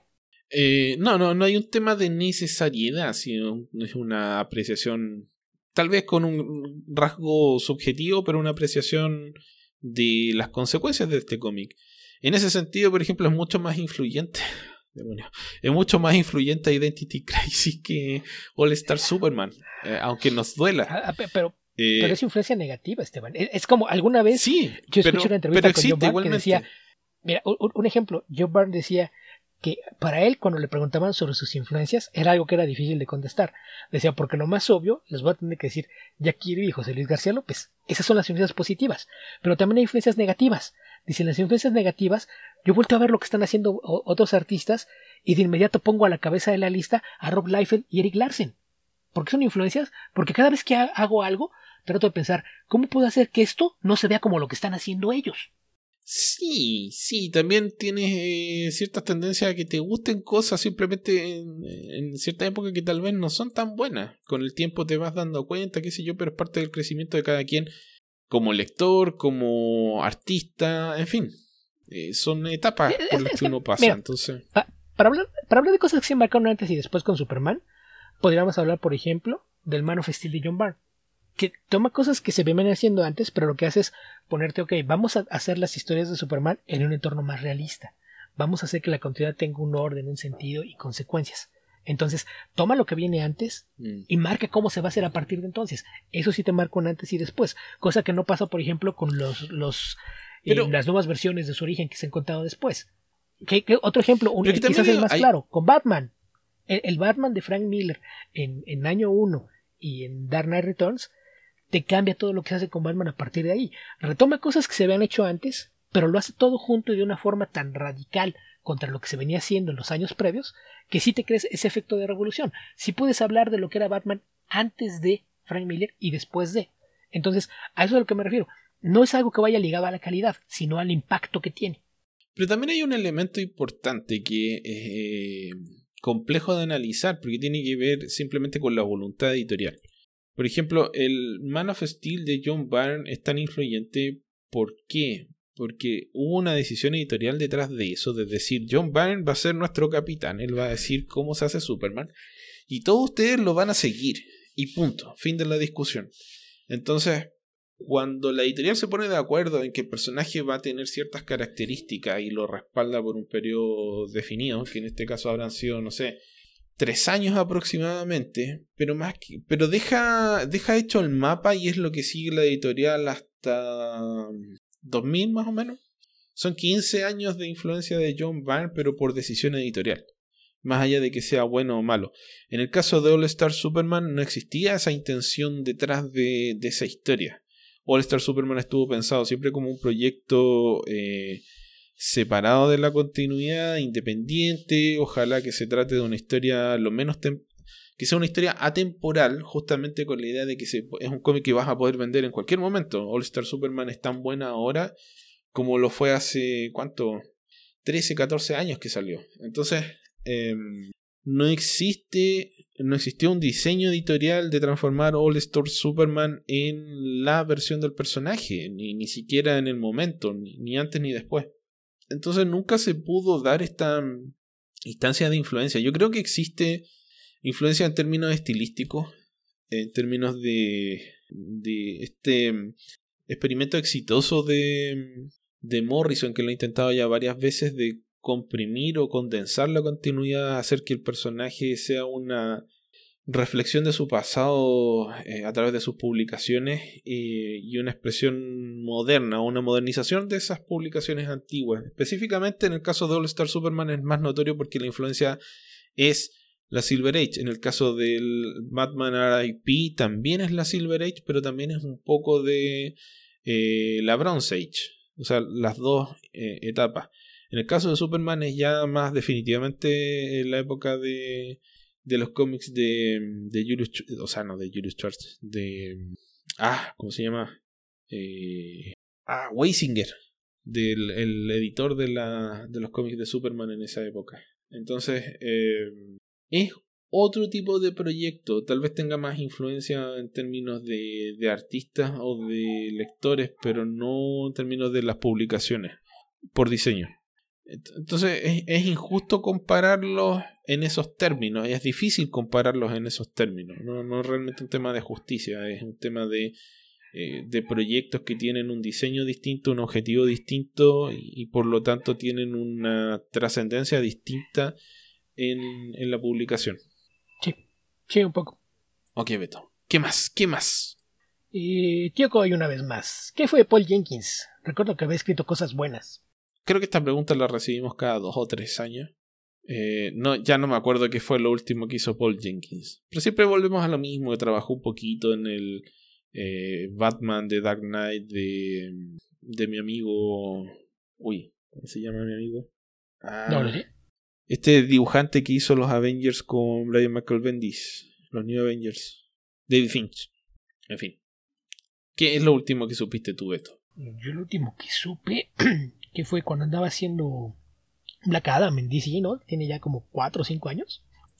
No hay un tema de necesariedad, sino es una apreciación, tal vez con un rasgo subjetivo, pero una apreciación de las consecuencias de este cómic. En ese sentido, por ejemplo, es mucho más influyente. Es mucho más influyente Identity Crisis que All Star Superman, aunque nos duela. Pero es influencia negativa, Esteban. Es como alguna vez sí, yo escuché una entrevista con Joe Byrne que decía, mira, un ejemplo, Joe Byrne decía que para él, cuando le preguntaban sobre sus influencias, era algo que era difícil de contestar. Decía, porque lo más obvio, les voy a tener que decir Jack Kirby y José Luis García López. Esas son las influencias positivas, pero también hay influencias negativas. Dice, las influencias negativas, yo he vuelto a ver lo que están haciendo otros artistas y de inmediato pongo a la cabeza de la lista a Rob Liefeld y Eric Larsen. ¿Por qué son influencias? Porque cada vez que hago algo, trato de pensar, ¿cómo puedo hacer que esto no se vea como lo que están haciendo ellos? Sí, también tienes ciertas tendencias a que te gusten cosas simplemente en cierta época que tal vez no son tan buenas. Con el tiempo te vas dando cuenta, qué sé yo, pero es parte del crecimiento de cada quien como lector, como artista, en fin. Son etapas por las que uno pasa. Mira, entonces... para hablar de cosas que se marcaron antes y después con Superman, podríamos hablar, por ejemplo, del Man of Steel de John Byrne, que toma cosas que se venían haciendo antes, pero lo que hace es ponerte, ok, vamos a hacer las historias de Superman en un entorno más realista. Vamos a hacer que la continuidad tenga un orden, un sentido y consecuencias. Entonces, toma lo que viene antes y marca cómo se va a hacer a partir de entonces. Eso sí te marca un antes y después, cosa que no pasa, por ejemplo, con las nuevas versiones de su origen que se han contado después. Otro ejemplo, quizás el más claro, con Batman. El Batman de Frank Miller en año 1 y en Dark Knight Returns te cambia todo lo que se hace con Batman a partir de ahí. Retoma cosas que se habían hecho antes, pero lo hace todo junto y de una forma tan radical contra lo que se venía haciendo en los años previos, que sí te crees ese efecto de revolución. Sí puedes hablar de lo que era Batman antes de Frank Miller y después de. Entonces, a eso es a lo que me refiero. No es algo que vaya ligado a la calidad, sino al impacto que tiene. Pero también hay un elemento importante que es complejo de analizar, porque tiene que ver simplemente con la voluntad editorial. Por ejemplo, el Man of Steel de John Byrne es tan influyente. ¿Por qué? Porque hubo una decisión editorial detrás de eso, de decir, John Byrne va a ser nuestro capitán, él va a decir cómo se hace Superman, y todos ustedes lo van a seguir, y punto, fin de la discusión. Entonces, cuando la editorial se pone de acuerdo en que el personaje va a tener ciertas características y lo respalda por un periodo definido, que en este caso habrán sido, no sé, 3 años aproximadamente, pero deja hecho el mapa y es lo que sigue la editorial hasta 2000 más o menos. Son 15 años de influencia de John Byrne, pero por decisión editorial, más allá de que sea bueno o malo. En el caso de All Star Superman no existía esa intención detrás de esa historia. All Star Superman estuvo pensado siempre como un proyecto separado de la continuidad, independiente. Ojalá que se trate de una historia lo menos que sea una historia atemporal, justamente con la idea de que es un cómic que vas a poder vender en cualquier momento. All Star Superman es tan buena ahora como lo fue hace, ¿cuánto? 13, 14 años que salió. Entonces, no existió un diseño editorial de transformar All Star Superman en la versión del personaje, ni siquiera en el momento, ni antes ni después. Entonces nunca se pudo dar esta instancia de influencia. Yo creo que existe influencia en términos estilísticos, en términos de este experimento exitoso de Morrison, que lo ha intentado ya varias veces, de comprimir o condensar la continuidad, hacer que el personaje sea una reflexión de su pasado a través de sus publicaciones y una expresión moderna, una modernización de esas publicaciones antiguas. Específicamente en el caso de All Star Superman es más notorio porque la influencia es la Silver Age. En el caso del Batman R.I.P. también es la Silver Age, pero también es un poco de la Bronze Age. O sea, las dos etapas. En el caso de Superman es ya más definitivamente la época de los cómics de Julius, o sea, no de Julius Schwartz, ¿cómo se llama? Weisinger, el editor de los cómics de Superman en esa época. Entonces, es otro tipo de proyecto, tal vez tenga más influencia en términos de artistas o de lectores, pero no en términos de las publicaciones, por diseño. Entonces es injusto compararlos en esos términos, es difícil compararlos en esos términos, no es realmente un tema de justicia, es un tema de proyectos que tienen un diseño distinto, un objetivo distinto y por lo tanto tienen una trascendencia distinta en la publicación. Sí, un poco. Ok, Beto, ¿qué más? Tío Coy, una vez más, ¿qué fue de Paul Jenkins? Recuerdo que había escrito cosas buenas. Creo que esta pregunta la recibimos cada 2 o 3 años. Ya no me acuerdo qué fue lo último que hizo Paul Jenkins. Pero siempre volvemos a lo mismo, que trabajó un poquito en el Batman de Dark Knight de mi amigo... Uy, ¿cómo se llama mi amigo? Este dibujante que hizo los Avengers con Brian Michael Bendis. Los New Avengers. David Finch. En fin. ¿Qué es lo último que supiste tú, Beto? Yo lo último que supe... que fue cuando andaba haciendo Black Adam en DC, ¿no? Tiene ya como 4 o 5 años.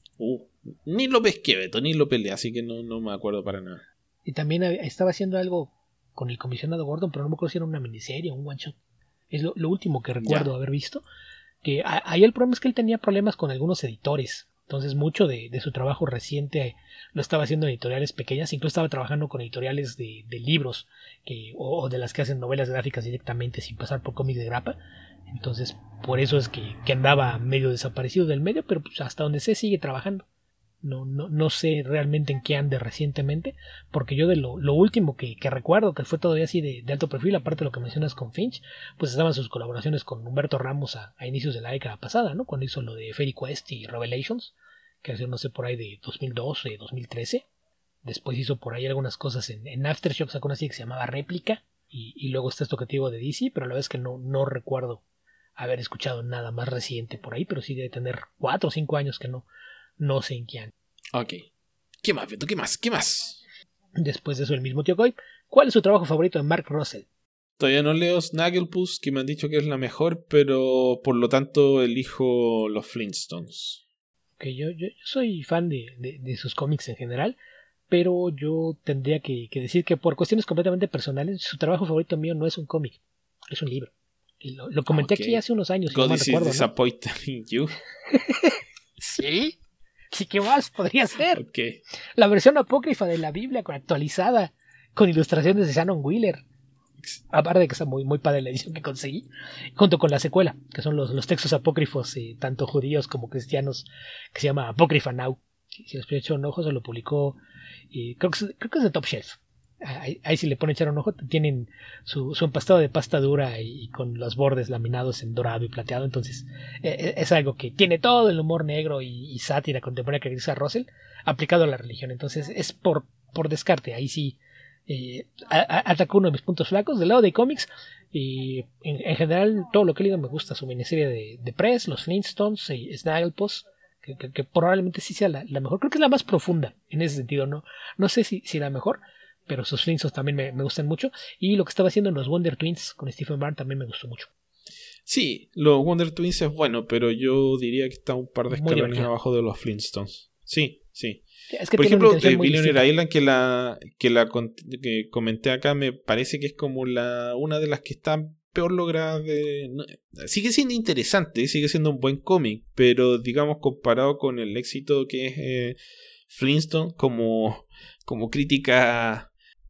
Ni lo pesqué, Beto, ni lo peleé, así que no me acuerdo para nada. Y también estaba haciendo algo con el comisionado Gordon, pero no me acuerdo si era una miniserie o un one shot. Es lo último que recuerdo haber visto. Que ahí el problema es que él tenía problemas con algunos editores. Entonces mucho de su trabajo reciente lo estaba haciendo en editoriales pequeñas. Incluso estaba trabajando con editoriales de libros o de las que hacen novelas gráficas directamente sin pasar por cómics de grapa. Entonces por eso es que andaba medio desaparecido del medio, pero pues hasta donde sé sigue trabajando. No sé realmente en qué ande recientemente, porque yo de lo último que recuerdo, que fue todavía así de alto perfil, aparte de lo que mencionas con Finch, pues estaban sus colaboraciones con Humberto Ramos a inicios de la década pasada, ¿no? Cuando hizo lo de Fairy Quest y Revelations, que hace, no sé, por ahí de 2012, 2013. Después hizo por ahí algunas cosas en Aftershock, sacó una así que se llamaba Réplica, y luego está esto que te digo de DC, pero la verdad es que no recuerdo haber escuchado nada más reciente por ahí, pero sí debe tener 4 o 5 años que no sé en qué año. Ok. ¿Qué más, Beto? ¿Qué más? Después de eso, el mismo tío Coy. ¿Cuál es su trabajo favorito de Mark Russell? Todavía no leo Snagglepuss, que me han dicho que es la mejor, pero por lo tanto elijo los Flintstones. Ok, yo soy fan de sus cómics en general, pero yo tendría que decir que por cuestiones completamente personales, su trabajo favorito mío no es un cómic, es un libro. Y lo comenté aquí hace unos años, si no me recuerdo, ¿no? Disappointing You. ¿Sí? ¿Y qué más podría ser? Okay. La versión apócrifa de la Biblia actualizada con ilustraciones de Shannon Wheeler. Aparte de que está muy padre la edición que conseguí, junto con la secuela, que son los textos apócrifos, tanto judíos como cristianos, que se llama Apócrifa Now. Si les echar un ojo, se lo publicó, creo que es de Top Shelf. Ahí si le ponen echar un ojo, tienen su empastado de pasta dura y con los bordes laminados en dorado y plateado. Entonces es algo que tiene todo el humor negro y sátira contemporánea que dice Russell aplicado a la religión. Entonces es por descarte. Ahí sí atacó uno de mis puntos flacos. Del lado de cómics, en general todo lo que le me gusta. Su miniserie de Press, los Flintstones, Snagglepuss, que probablemente sí sea la mejor. Creo que es la más profunda en ese sentido. No sé si la mejor, pero sus Flintstones también me gustan mucho. Y lo que estaba haciendo en los Wonder Twins con Stephen Byrne también me gustó mucho. Sí, los Wonder Twins es bueno, pero yo diría que está un par de escalones abajo de los Flintstones. Sí. Es que por ejemplo, Billionaire Island, que comenté acá, me parece que es como una de las que están peor logradas. Sigue siendo interesante, sigue siendo un buen cómic, pero digamos comparado con el éxito que es Flintstone como crítica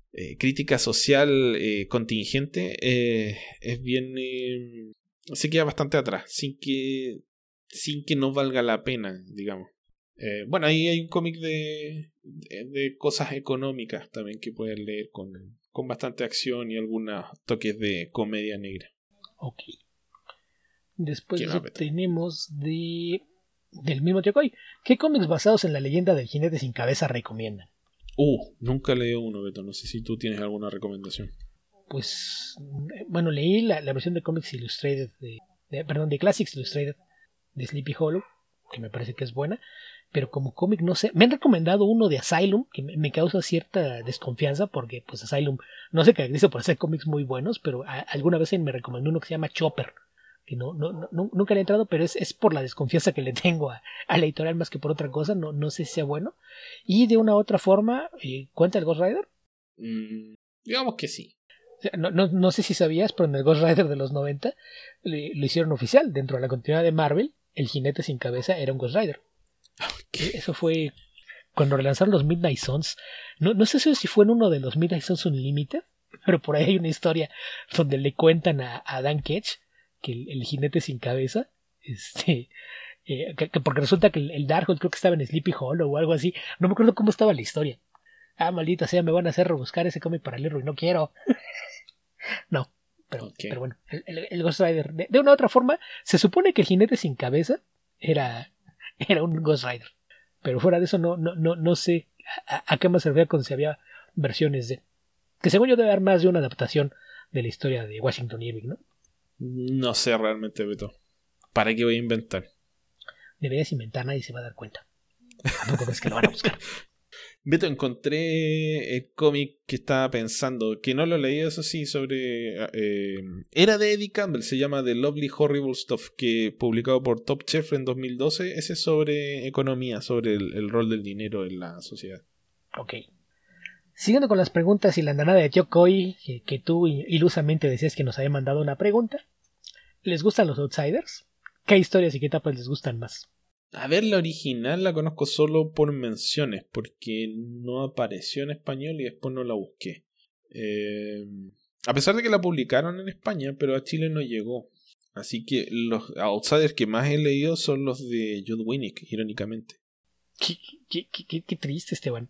social contingente, es bien, se queda bastante atrás, sin que no valga la pena, digamos. Bueno, ahí hay un cómic de cosas económicas también que puedes leer con bastante acción y algunos toques de comedia negra. Ok. Después de ¿Qué eso más, Beto? tenemos del mismo Yokoi. ¿Qué cómics basados en la leyenda del jinete sin cabeza recomiendan? Nunca he leído uno, Beto. No sé si tú tienes alguna recomendación. Pues, bueno, leí la versión de Comics Illustrated perdón, de Classics Illustrated de Sleepy Hollow, que me parece que es buena, pero como cómic no sé. Me han recomendado uno de Asylum, que me causa cierta desconfianza, porque pues Asylum no se caracteriza por hacer cómics muy buenos, pero alguna vez me recomendó uno que se llama Chopper, que nunca le he entrado, pero es por la desconfianza que le tengo a la editorial más que por otra cosa, no sé si sea bueno. Y de una u otra forma, ¿cuenta el Ghost Rider? Digamos que sí. No sé si sabías, pero en el Ghost Rider de los 90 lo hicieron oficial. Dentro de la continuidad de Marvel, el jinete sin cabeza era un Ghost Rider. Eso fue cuando relanzaron los Midnight Suns. No sé si fue en uno de los Midnight Suns Unlimited, pero por ahí hay una historia donde le cuentan a Dan Ketch que el jinete sin cabeza, porque resulta que el Darkhold creo que estaba en Sleepy Hollow o algo así. No me acuerdo cómo estaba la historia. Maldita sea, me van a hacer rebuscar ese cómic para leerlo y no quiero. No, pero bueno, el Ghost Rider, de una u otra forma, se supone que el jinete sin cabeza era un Ghost Rider. Pero fuera de eso, no sé a qué más servía con si había versiones de. Que según yo debe haber más de una adaptación de la historia de Washington Irving, ¿no? No sé realmente, Beto. ¿Para qué voy a inventar? Deberías inventar, nadie se va a dar cuenta. ¿A poco crees que lo van a buscar? Beto, encontré el cómic que estaba pensando, que no lo leí, eso sí, sobre... era de Eddie Campbell, se llama The Lovely Horrible Stuff, que publicado por Top Chef en 2012. Ese es sobre economía, sobre el rol del dinero en la sociedad. Ok. Siguiendo con las preguntas y la andanada de Yokoi, que tú ilusamente decías que nos había mandado una pregunta. ¿Les gustan los Outsiders? ¿Qué historias y qué etapas les gustan más? A ver, la original la conozco solo por menciones, porque no apareció en español y después no la busqué. A pesar de que la publicaron en España, pero a Chile no llegó. Así que los Outsiders que más he leído son los de Jude Winnick, irónicamente. Qué triste, Esteban.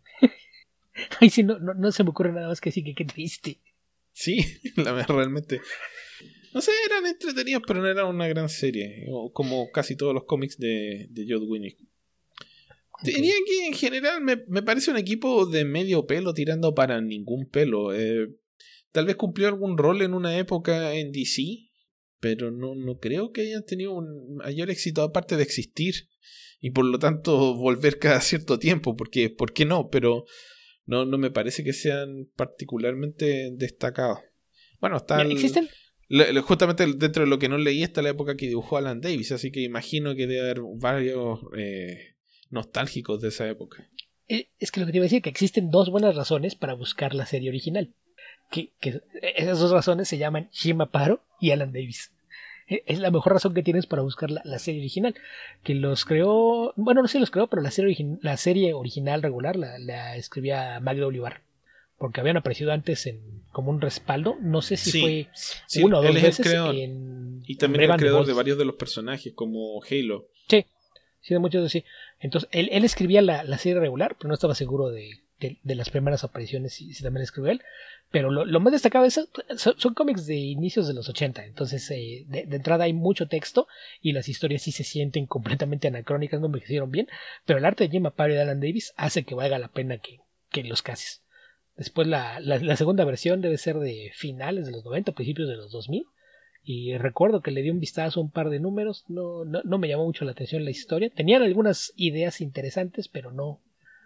Ay, sí, no se me ocurre nada más que decir que qué triste. Sí, realmente. No sé, eran entretenidos, pero no era una gran serie. Como casi todos los cómics de Jude Winnick. Okay. Tenía que en general me parece un equipo de medio pelo tirando para ningún pelo. Tal vez cumplió algún rol en una época en DC, pero no creo que hayan tenido un mayor éxito aparte de existir y por lo tanto volver cada cierto tiempo, porque ¿por qué no? Pero no me parece que sean particularmente destacados. Bueno, está Mira, ¿existen? Justamente dentro de lo que no leí está la época que dibujó Alan Davis, así que imagino que debe haber varios nostálgicos de esa época. Es que lo que te iba a decir, que existen dos buenas razones para buscar la serie original. Que esas dos razones se llaman Shima Paro y Alan Davis. Es la mejor razón que tienes para buscar la serie original. Que los creó, bueno, no sé si los creó, pero la serie original regular la escribía Mac W. Barr. Porque habían aparecido antes como un respaldo. No sé si fue una o dos veces en. Y también es el creador de varios de los personajes, como Halo. Sí, de muchos sí. Entonces, él escribía la serie regular, pero no estaba seguro de las primeras apariciones si también escribió él. Pero lo más destacado son cómics de inicios de los 80. Entonces, de entrada hay mucho texto y las historias sí se sienten completamente anacrónicas, no envejecieron bien. Pero el arte de Jim Aparo y de Alan Davis hace que valga la pena que los cases. Después, la segunda versión debe ser de finales de los 90, principios de los 2000. Y recuerdo que le di un vistazo a un par de números. No me llamó mucho la atención la historia. Tenían algunas ideas interesantes, pero no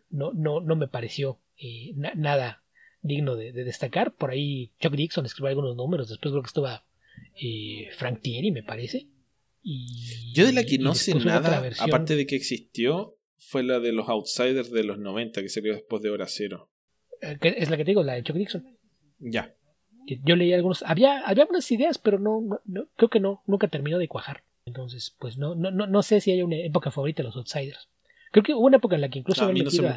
me pareció nada digno de destacar. Por ahí Chuck Dixon escribió algunos números. Después creo que estaba Frank Tieri, me parece. Yo de la que no sé nada, aparte de que existió, fue la de los Outsiders de los 90, que salió después de Hora Cero. Es la que te digo, la de Chuck Dixon. Ya. Yo leí algunos, había algunas ideas, pero no creo que nunca terminó de cuajar. Entonces, pues no sé si hay una época favorita de los Outsiders. Creo que hubo una época en la que incluso habían metido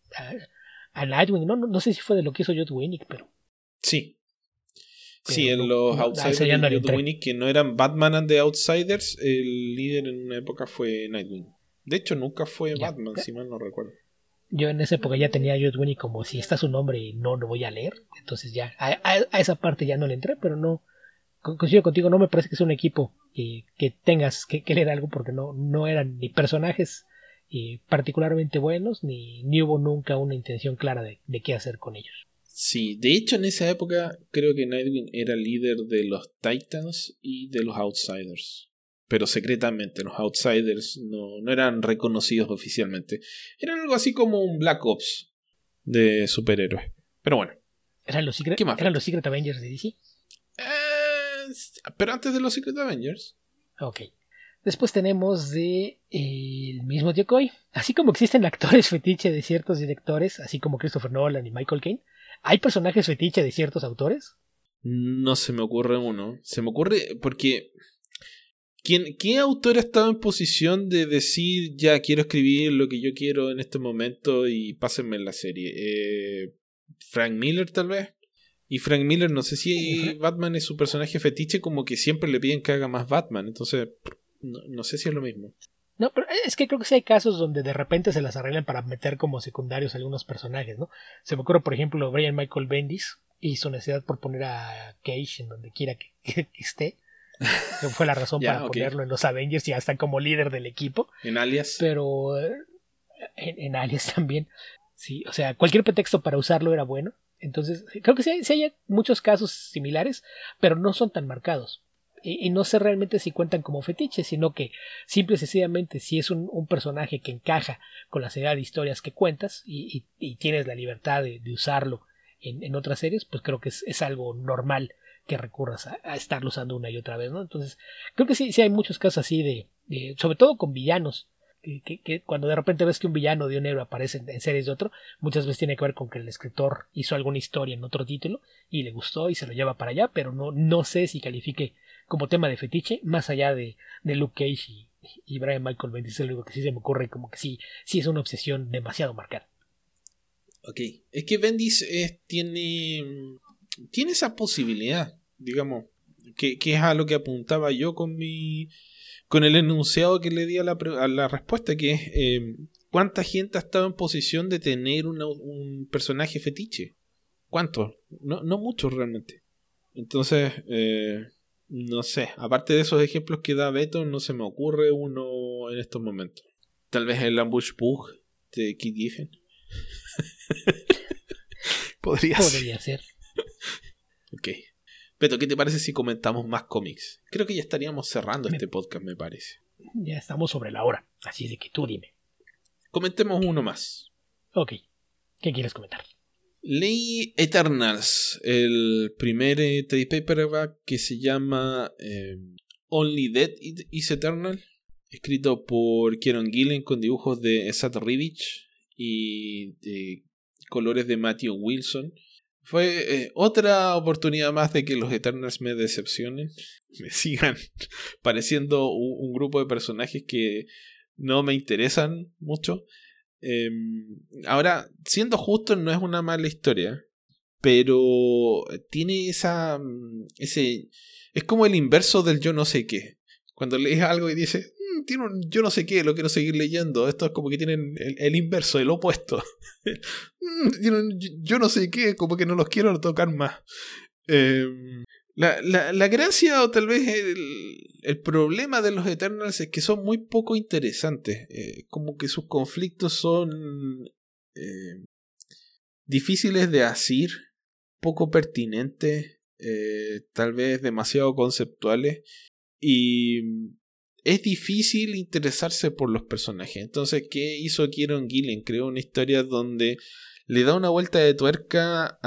a Nightwing, no sé si fue de lo que hizo Judd Winnick, pero... Sí. Sí, en los Outsiders de Judd Winnick, que no eran Batman and the Outsiders, el líder en una época fue Nightwing. De hecho, nunca fue Batman, si mal no recuerdo. Yo en esa época ya tenía a Joe Sweeney como si está su nombre y no lo voy a leer. Entonces ya a esa parte ya no le entré, pero no. Coincido contigo, no me parece que sea un equipo que tengas que leer algo porque no eran ni personajes particularmente buenos ni hubo nunca una intención clara de qué hacer con ellos. Sí, de hecho en esa época creo que Nightwing era líder de los Titans y de los Outsiders. Pero secretamente, los Outsiders no eran reconocidos oficialmente. Eran algo así como un Black Ops de superhéroes. Pero bueno. ¿Eran los Secret Avengers de DC? Pero antes de los Secret Avengers. Ok. Después tenemos el mismo Yokoi. Así como existen actores fetiche de ciertos directores, así como Christopher Nolan y Michael Caine, ¿hay personajes fetiche de ciertos autores? No se me ocurre uno. Se me ocurre porque... ¿Qué autor ha estado en posición de decir ya quiero escribir lo que yo quiero en este momento y pásenme en la serie? Frank Miller tal vez. Y Frank Miller, no sé si Batman es su personaje fetiche, como que siempre le piden que haga más Batman. Entonces, no sé si es lo mismo. No, pero es que creo que sí hay casos donde de repente se las arreglan para meter como secundarios algunos personajes, ¿no? Se me ocurre, por ejemplo, Brian Michael Bendis y su necesidad por poner a Cage en donde quiera que esté. Que fue la razón para ponerlo en los Avengers y hasta como líder del equipo. En Alias. Pero en Alias también. Sí, o sea, cualquier pretexto para usarlo era bueno. Entonces, creo que sí hay muchos casos similares, pero no son tan marcados. Y no sé realmente si cuentan como fetiches, sino que simple y sencillamente si es un personaje que encaja con la serie de historias que cuentas y tienes la libertad de usarlo en otras series, pues creo que es algo normal que recurras a estarlo usando una y otra vez, ¿no? Entonces, creo que sí hay muchos casos así de sobre todo con villanos, que cuando de repente ves que un villano de un héroe aparece en series de otro, muchas veces tiene que ver con que el escritor hizo alguna historia en otro título y le gustó y se lo lleva para allá, pero no sé si califique como tema de fetiche, más allá de Luke Cage y Brian Michael Bendis, es algo que sí se me ocurre como que sí es una obsesión demasiado marcada. Ok, es que Bendis tiene esa posibilidad, digamos, que es a lo que apuntaba yo con el enunciado que le di a la respuesta, que es ¿cuánta gente ha estado en posición de tener un personaje fetiche? ¿Cuántos? No muchos realmente. Entonces, no sé, aparte de esos ejemplos que da Beto, no se me ocurre uno en estos momentos. Tal vez el Ambush Pug de Kit Giffen. Podría ser. Ok. Beto, ¿qué te parece si comentamos más cómics? Creo que ya estaríamos cerrando este podcast, me parece. Ya estamos sobre la hora, así de que tú dime. Comentemos uno más. Ok. ¿Qué quieres comentar? Leí Eternals, el primer trade paperback que se llama Only Dead is Eternal, escrito por Kieron Gillen con dibujos de Esad Ribic y colores de Matthew Wilson. Fue otra oportunidad más de que los Eternals me decepcionen, me sigan pareciendo un grupo de personajes que no me interesan mucho. Ahora, siendo justo, no es una mala historia, pero tiene es como el inverso del yo no sé qué. Cuando lees algo y dices, tiene un yo no sé qué, lo quiero seguir leyendo. Esto es como que tienen el inverso, el opuesto. Tienen yo no sé qué, como que no los quiero tocar más. La gracia o tal vez el problema de los Eternals es que son muy poco interesantes. Como que sus conflictos son difíciles de asir, poco pertinentes, tal vez demasiado conceptuales, y es difícil interesarse por los personajes. Entonces, ¿qué hizo Kieron Gillen? Creó una historia donde le da una vuelta de tuerca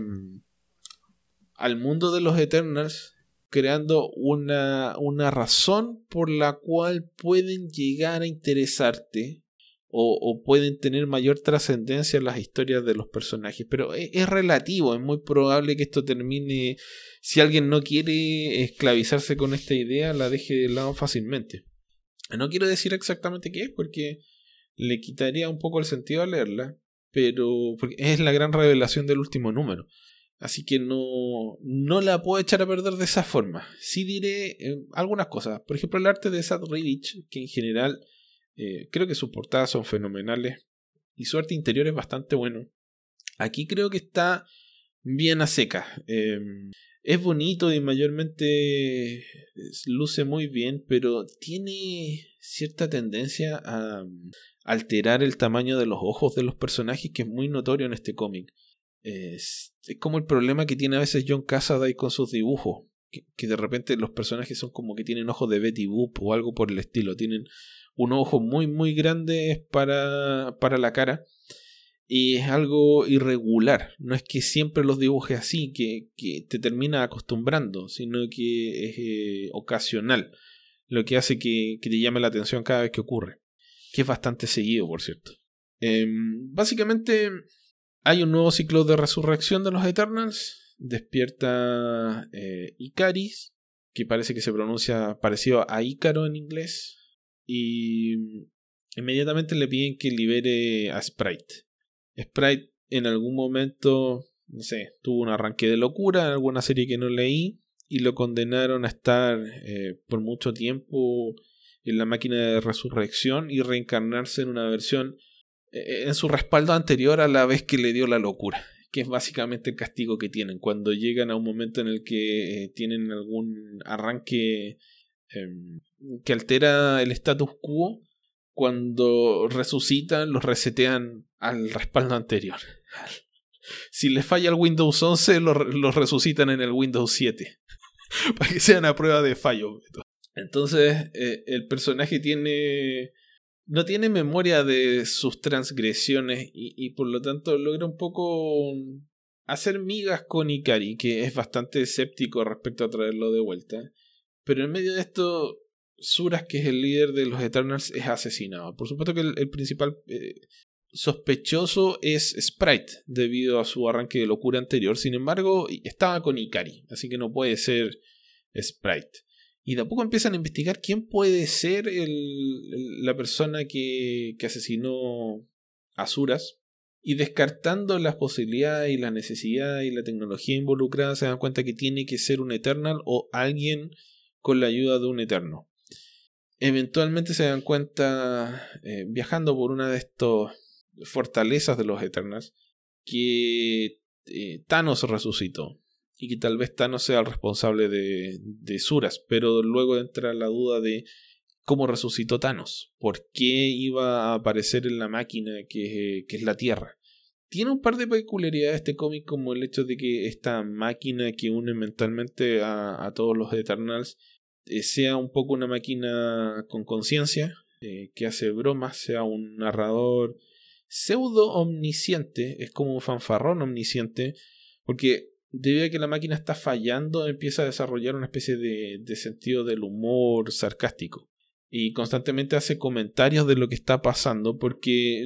al mundo de los Eternals, creando una razón por la cual pueden llegar a interesarte o pueden tener mayor trascendencia en las historias de los personajes. Pero es relativo, es muy probable que esto termine, si alguien no quiere esclavizarse con esta idea, la deje de lado fácilmente. No quiero decir exactamente qué es, porque le quitaría un poco el sentido a leerla, pero porque es la gran revelación del último número. Así que no la puedo echar a perder de esa forma. Sí diré algunas cosas. Por ejemplo, el arte de Esad Ribic, que en general Creo que sus portadas son fenomenales y su arte interior es bastante bueno. Aquí creo que está bien a seca. Es bonito y mayormente luce muy bien, pero tiene cierta tendencia a alterar el tamaño de los ojos de los personajes, que es muy notorio en este cómic. Es como el problema que tiene a veces John Cassaday con sus dibujos, que de repente los personajes son como que tienen ojos de Betty Boop o algo por el estilo. Tienen un ojo muy muy grande para la cara. Y es algo irregular. No es que siempre los dibuje así, que te termina acostumbrando, sino que es ocasional. Lo que hace que te llame la atención cada vez que ocurre. Que es bastante seguido, por cierto. Básicamente hay un nuevo ciclo de resurrección de los Eternals. Despierta Icaris, que parece que se pronuncia parecido a Ícaro en inglés. Y inmediatamente le piden que libere a Sprite. Sprite en algún momento, no sé, tuvo un arranque de locura en alguna serie que no leí y lo condenaron a estar por mucho tiempo en la máquina de resurrección y reencarnarse en una versión en su respaldo anterior a la vez que le dio la locura, que es básicamente el castigo que tienen cuando llegan a un momento en el que tienen algún arranque que altera el status quo. Cuando resucitan, los resetean al respaldo anterior. Si les falla el Windows 11, los resucitan en el Windows 7. Para que sean a prueba de fallo. Entonces, el personaje no tiene memoria de sus transgresiones y por lo tanto logra un poco hacer migas con Ikari, que es bastante escéptico respecto a traerlo de vuelta. Pero en medio de esto, Suras, que es el líder de los Eternals, es asesinado. Por supuesto que el principal sospechoso es Sprite, debido a su arranque de locura anterior. Sin embargo, estaba con Ikari, así que no puede ser Sprite. Y de a poco empiezan a investigar quién puede ser la persona que asesinó a Suras. Y descartando las posibilidades y la necesidad y la tecnología involucrada, se dan cuenta que tiene que ser un Eternal o alguien con la ayuda de un Eterno. Eventualmente se dan cuenta, viajando por una de estas fortalezas de los Eternals, que Thanos resucitó. Y que tal vez Thanos sea el responsable de Suras. Pero luego entra la duda de cómo resucitó Thanos. ¿Por qué iba a aparecer en la máquina que es la Tierra? Tiene un par de peculiaridades este cómic, como el hecho de que esta máquina que une mentalmente a todos los Eternals sea un poco una máquina con conciencia, que hace bromas, sea un narrador pseudo omnisciente, es como un fanfarrón omnisciente, porque debido a que la máquina está fallando, empieza a desarrollar una especie de sentido del humor sarcástico. Y constantemente hace comentarios de lo que está pasando, porque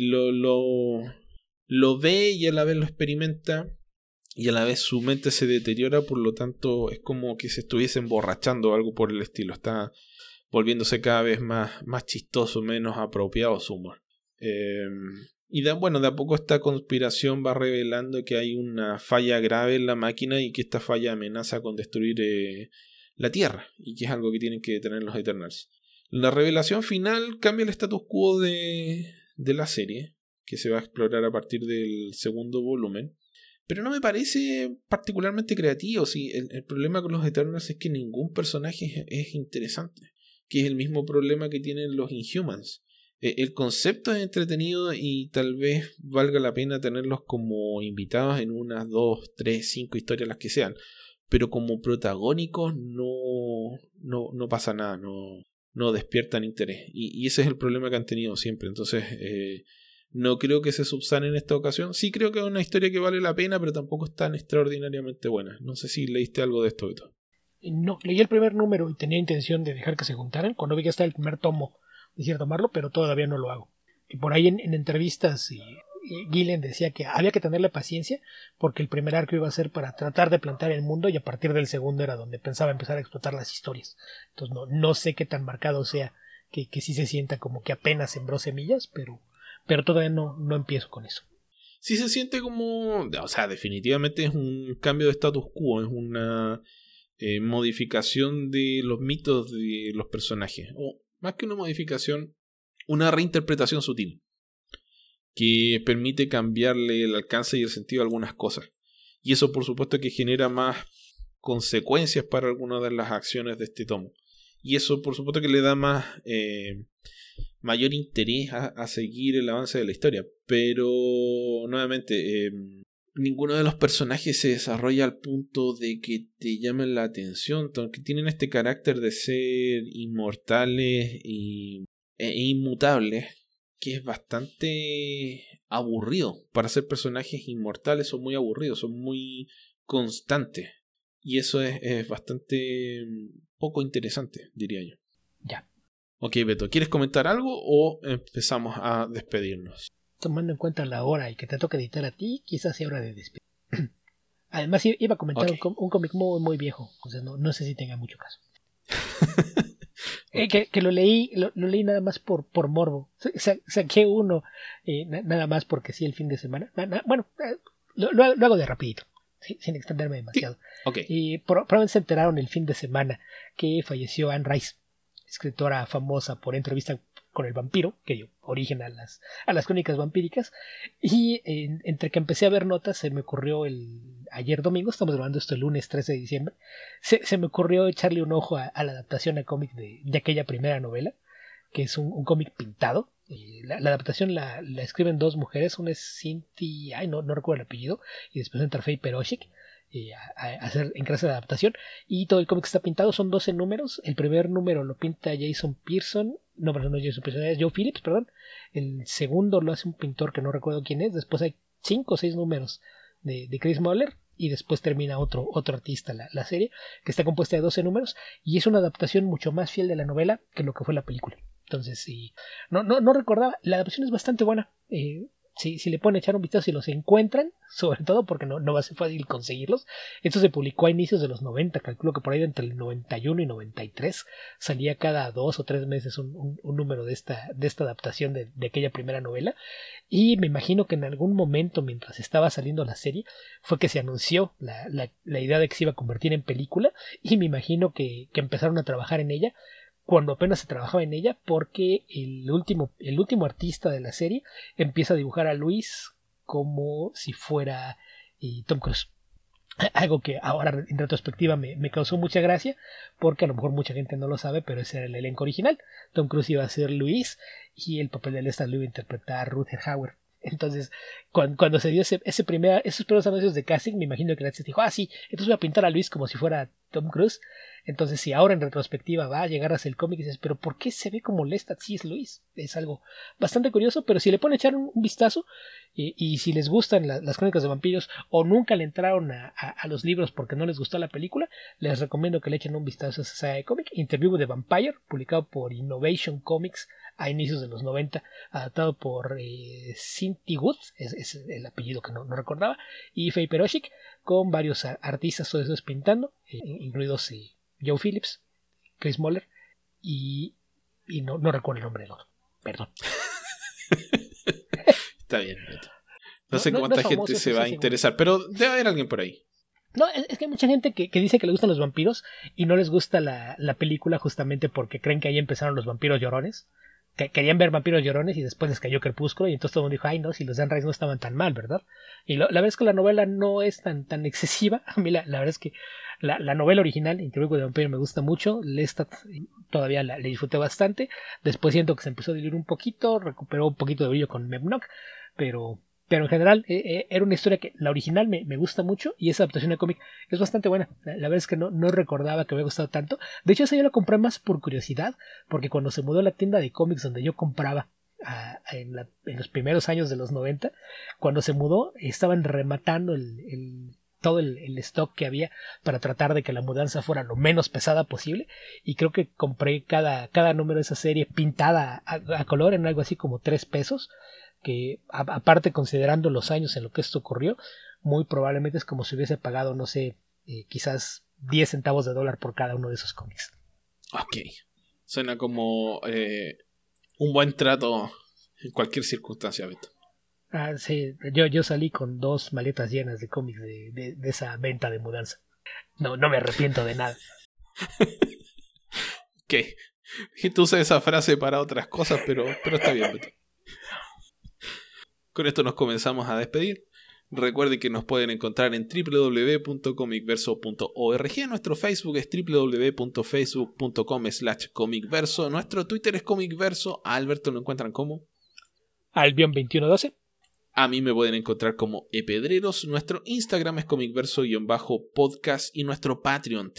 lo ve y a la vez lo experimenta. Y a la vez su mente se deteriora, por lo tanto es como que se estuviese emborrachando o algo por el estilo. Está volviéndose cada vez más chistoso, menos apropiado su humor. Y de a poco esta conspiración va revelando que hay una falla grave en la máquina y que esta falla amenaza con destruir la Tierra. Y que es algo que tienen que detener los Eternals. La revelación final cambia el status quo de la serie, que se va a explorar a partir del segundo volumen. Pero no me parece particularmente creativo. Sí, el problema con los Eternals es que ningún personaje es interesante. Que es el mismo problema que tienen los Inhumans. El concepto es entretenido y tal vez valga la pena tenerlos como invitados en unas 2, 3, 5 historias, las que sean. Pero como protagónicos no pasa nada. No despiertan interés. Y ese es el problema que han tenido siempre. Entonces no creo que se subsane en esta ocasión. Sí creo que es una historia que vale la pena, pero tampoco es tan extraordinariamente buena. No sé si leíste algo de esto, Beto. No, leí el primer número y tenía intención de dejar que se juntaran. Cuando vi que está el primer tomo, decía tomarlo, pero todavía no lo hago. Y por ahí en entrevistas Gillen decía que había que tenerle paciencia porque el primer arco iba a ser para tratar de plantar el mundo y a partir del segundo era donde pensaba empezar a explotar las historias. Entonces no sé qué tan marcado sea que sí se sienta como que apenas sembró semillas, pero todavía no empiezo con eso. Sí se siente como... O sea, definitivamente es un cambio de status quo, es una modificación de los mitos de los personajes. O más que una modificación, una reinterpretación sutil que permite cambiarle el alcance y el sentido a algunas cosas. Y eso por supuesto que genera más consecuencias para algunas de las acciones de este tomo. Y eso por supuesto que le da mayor interés a seguir el avance de la historia. Pero nuevamente, ninguno de los personajes se desarrolla al punto de que te llamen la atención, aunque tienen este carácter de ser inmortales e inmutables, que es bastante aburrido. Para ser personajes inmortales son muy aburridos, son muy constantes. Y eso es bastante poco interesante, diría yo. Ya. Ok, Beto, ¿quieres comentar algo o empezamos a despedirnos? Tomando en cuenta la hora y que te toca editar a ti, quizás sea hora de despedir. Además, iba a comentar un cómic muy, muy viejo, o sea, no sé si tenga mucho caso. Que lo leí nada más por morbo. Saqué uno nada más porque sí el fin de semana. Bueno, lo hago de rapidito, sin extenderme demasiado. Sí. Okay. Y probablemente se enteraron el fin de semana que falleció Anne Rice, escritora famosa por Entrevista con el vampiro, que dio origen a las crónicas vampíricas. Y entre que empecé a ver notas, se me ocurrió ayer domingo, estamos grabando esto el lunes 13 de diciembre, se me ocurrió echarle un ojo a la adaptación a cómic de aquella primera novela, que es un cómic pintado. La adaptación la escriben dos mujeres, una es Cynthia, no recuerdo el apellido, y después entra Faye Peroshik a hacer en clase de adaptación, y todo el cómic está pintado, son 12 números. El primer número lo pinta Jason Pearson, no es Jason Pearson, es Joe Phillips, perdón. El segundo lo hace un pintor que no recuerdo quién es. Después hay 5 o 6 números de Chris Muller, y después termina otro artista la serie, que está compuesta de 12 números, y es una adaptación mucho más fiel de la novela que lo que fue la película. Entonces, sí, no recordaba, la adaptación es bastante buena. Si le ponen a echar un vistazo y los encuentran, sobre todo porque no va a ser fácil conseguirlos. Esto se publicó a inicios de los 90, calculo que por ahí entre el 91 y 93 salía cada 2 o 3 meses un número de esta adaptación de aquella primera novela. Y me imagino que en algún momento, mientras estaba saliendo la serie, fue que se anunció la idea de que se iba a convertir en película, y me imagino que empezaron a trabajar en ella cuando apenas se trabajaba en ella, porque el último artista de la serie empieza a dibujar a Luis como si fuera Tom Cruise. Algo que ahora en retrospectiva me causó mucha gracia, porque a lo mejor mucha gente no lo sabe, pero ese era el elenco original. Tom Cruise iba a ser Luis y el papel de Lestat lo iba a interpretar Rutger Hauer. Entonces, cuando se dio esos primeros anuncios de casting, me imagino que la actriz dijo, sí, entonces voy a pintar a Luis como si fuera Tom Cruise. Entonces, si ahora en retrospectiva va a llegar a ser el cómic y dices, pero ¿por qué se ve como Lestat si es Luis? Es algo bastante curioso, pero si le ponen a echar un vistazo, y si les gustan las crónicas de vampiros, o nunca le entraron a los libros porque no les gustó la película, les recomiendo que le echen un vistazo a esa saga de cómic. Interview with the Vampire, publicado por Innovation Comics a inicios de los 90, adaptado por Cynthia Wood, es el apellido que no recordaba, y Faye Peroshik, con varios artistas, todos esos pintando, incluidos Joe Phillips, Chris Muller, y no recuerdo el nombre del otro, perdón. Está bien. No sé cuánta gente se va a interesar, pero debe haber alguien por ahí. No, es que hay mucha gente que dice que le gustan los vampiros y no les gusta la película, justamente porque creen que ahí empezaron los vampiros llorones. Que querían ver vampiros llorones y después les cayó Crepúsculo, y entonces todo el mundo dijo, ay no, si los de Anne Rice no estaban tan mal, ¿verdad? Y la verdad es que la novela no es tan excesiva. A mí la verdad es que la novela original, Interview with the Vampire, me gusta mucho. Lestat todavía le disfruté bastante. Después siento que se empezó a diluir un poquito, recuperó un poquito de brillo con Memnock, pero en general era una historia que la original me gusta mucho, y esa adaptación de cómic es bastante buena. La verdad es que no recordaba que me había gustado tanto. De hecho, esa yo la compré más por curiosidad, porque cuando se mudó a la tienda de cómics donde yo compraba en los primeros años de los 90, cuando se mudó estaban rematando todo el stock que había para tratar de que la mudanza fuera lo menos pesada posible, y creo que compré cada número de esa serie pintada a color en algo así como $3, que aparte, considerando los años en los que esto ocurrió, muy probablemente es como si hubiese pagado, no sé, quizás 10 centavos de dólar por cada uno de esos cómics. Ok, suena como un buen trato en cualquier circunstancia, Beto. Sí, yo salí con 2 maletas llenas de cómics de esa venta de mudanza. No me arrepiento de nada. Ok, Gente usa esa frase para otras cosas, pero está bien, Beto. Con esto nos comenzamos a despedir. Recuerden que nos pueden encontrar en www.comicverso.org. Nuestro Facebook es www.facebook.com/comicverso. Nuestro Twitter es comicverso. A Alberto lo encuentran como Albion2112. A mí me pueden encontrar como epedreros. Nuestro Instagram es comicverso_podcast. Y nuestro Patreon,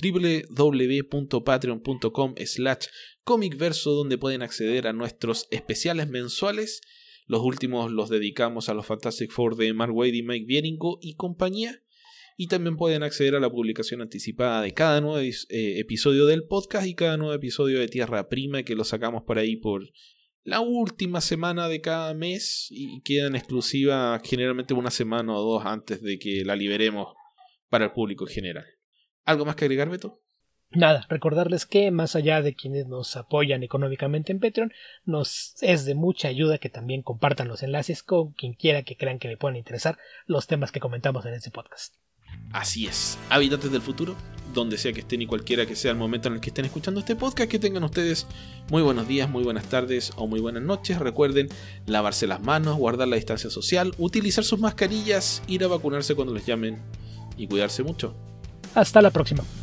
www.patreon.com/comicverso, donde pueden acceder a nuestros especiales mensuales. Los últimos los dedicamos a los Fantastic Four de Mark Waid y Mike Bieringo y compañía. Y también pueden acceder a la publicación anticipada de cada nuevo episodio del podcast y cada nuevo episodio de Tierra Prima, que lo sacamos por ahí por la última semana de cada mes y queda en exclusiva generalmente una semana o dos antes de que la liberemos para el público en general. ¿Algo más que agregar, Beto? Nada, recordarles que más allá de quienes nos apoyan económicamente en Patreon, nos es de mucha ayuda que también compartan los enlaces con quien quiera que crean que le puedan interesar los temas que comentamos en este podcast. Así es, habitantes del futuro, donde sea que estén y cualquiera que sea el momento en el que estén escuchando este podcast, que tengan ustedes muy buenos días, muy buenas tardes o muy buenas noches. Recuerden lavarse las manos, guardar la distancia social, utilizar sus mascarillas, ir a vacunarse cuando les llamen y cuidarse mucho. Hasta la próxima.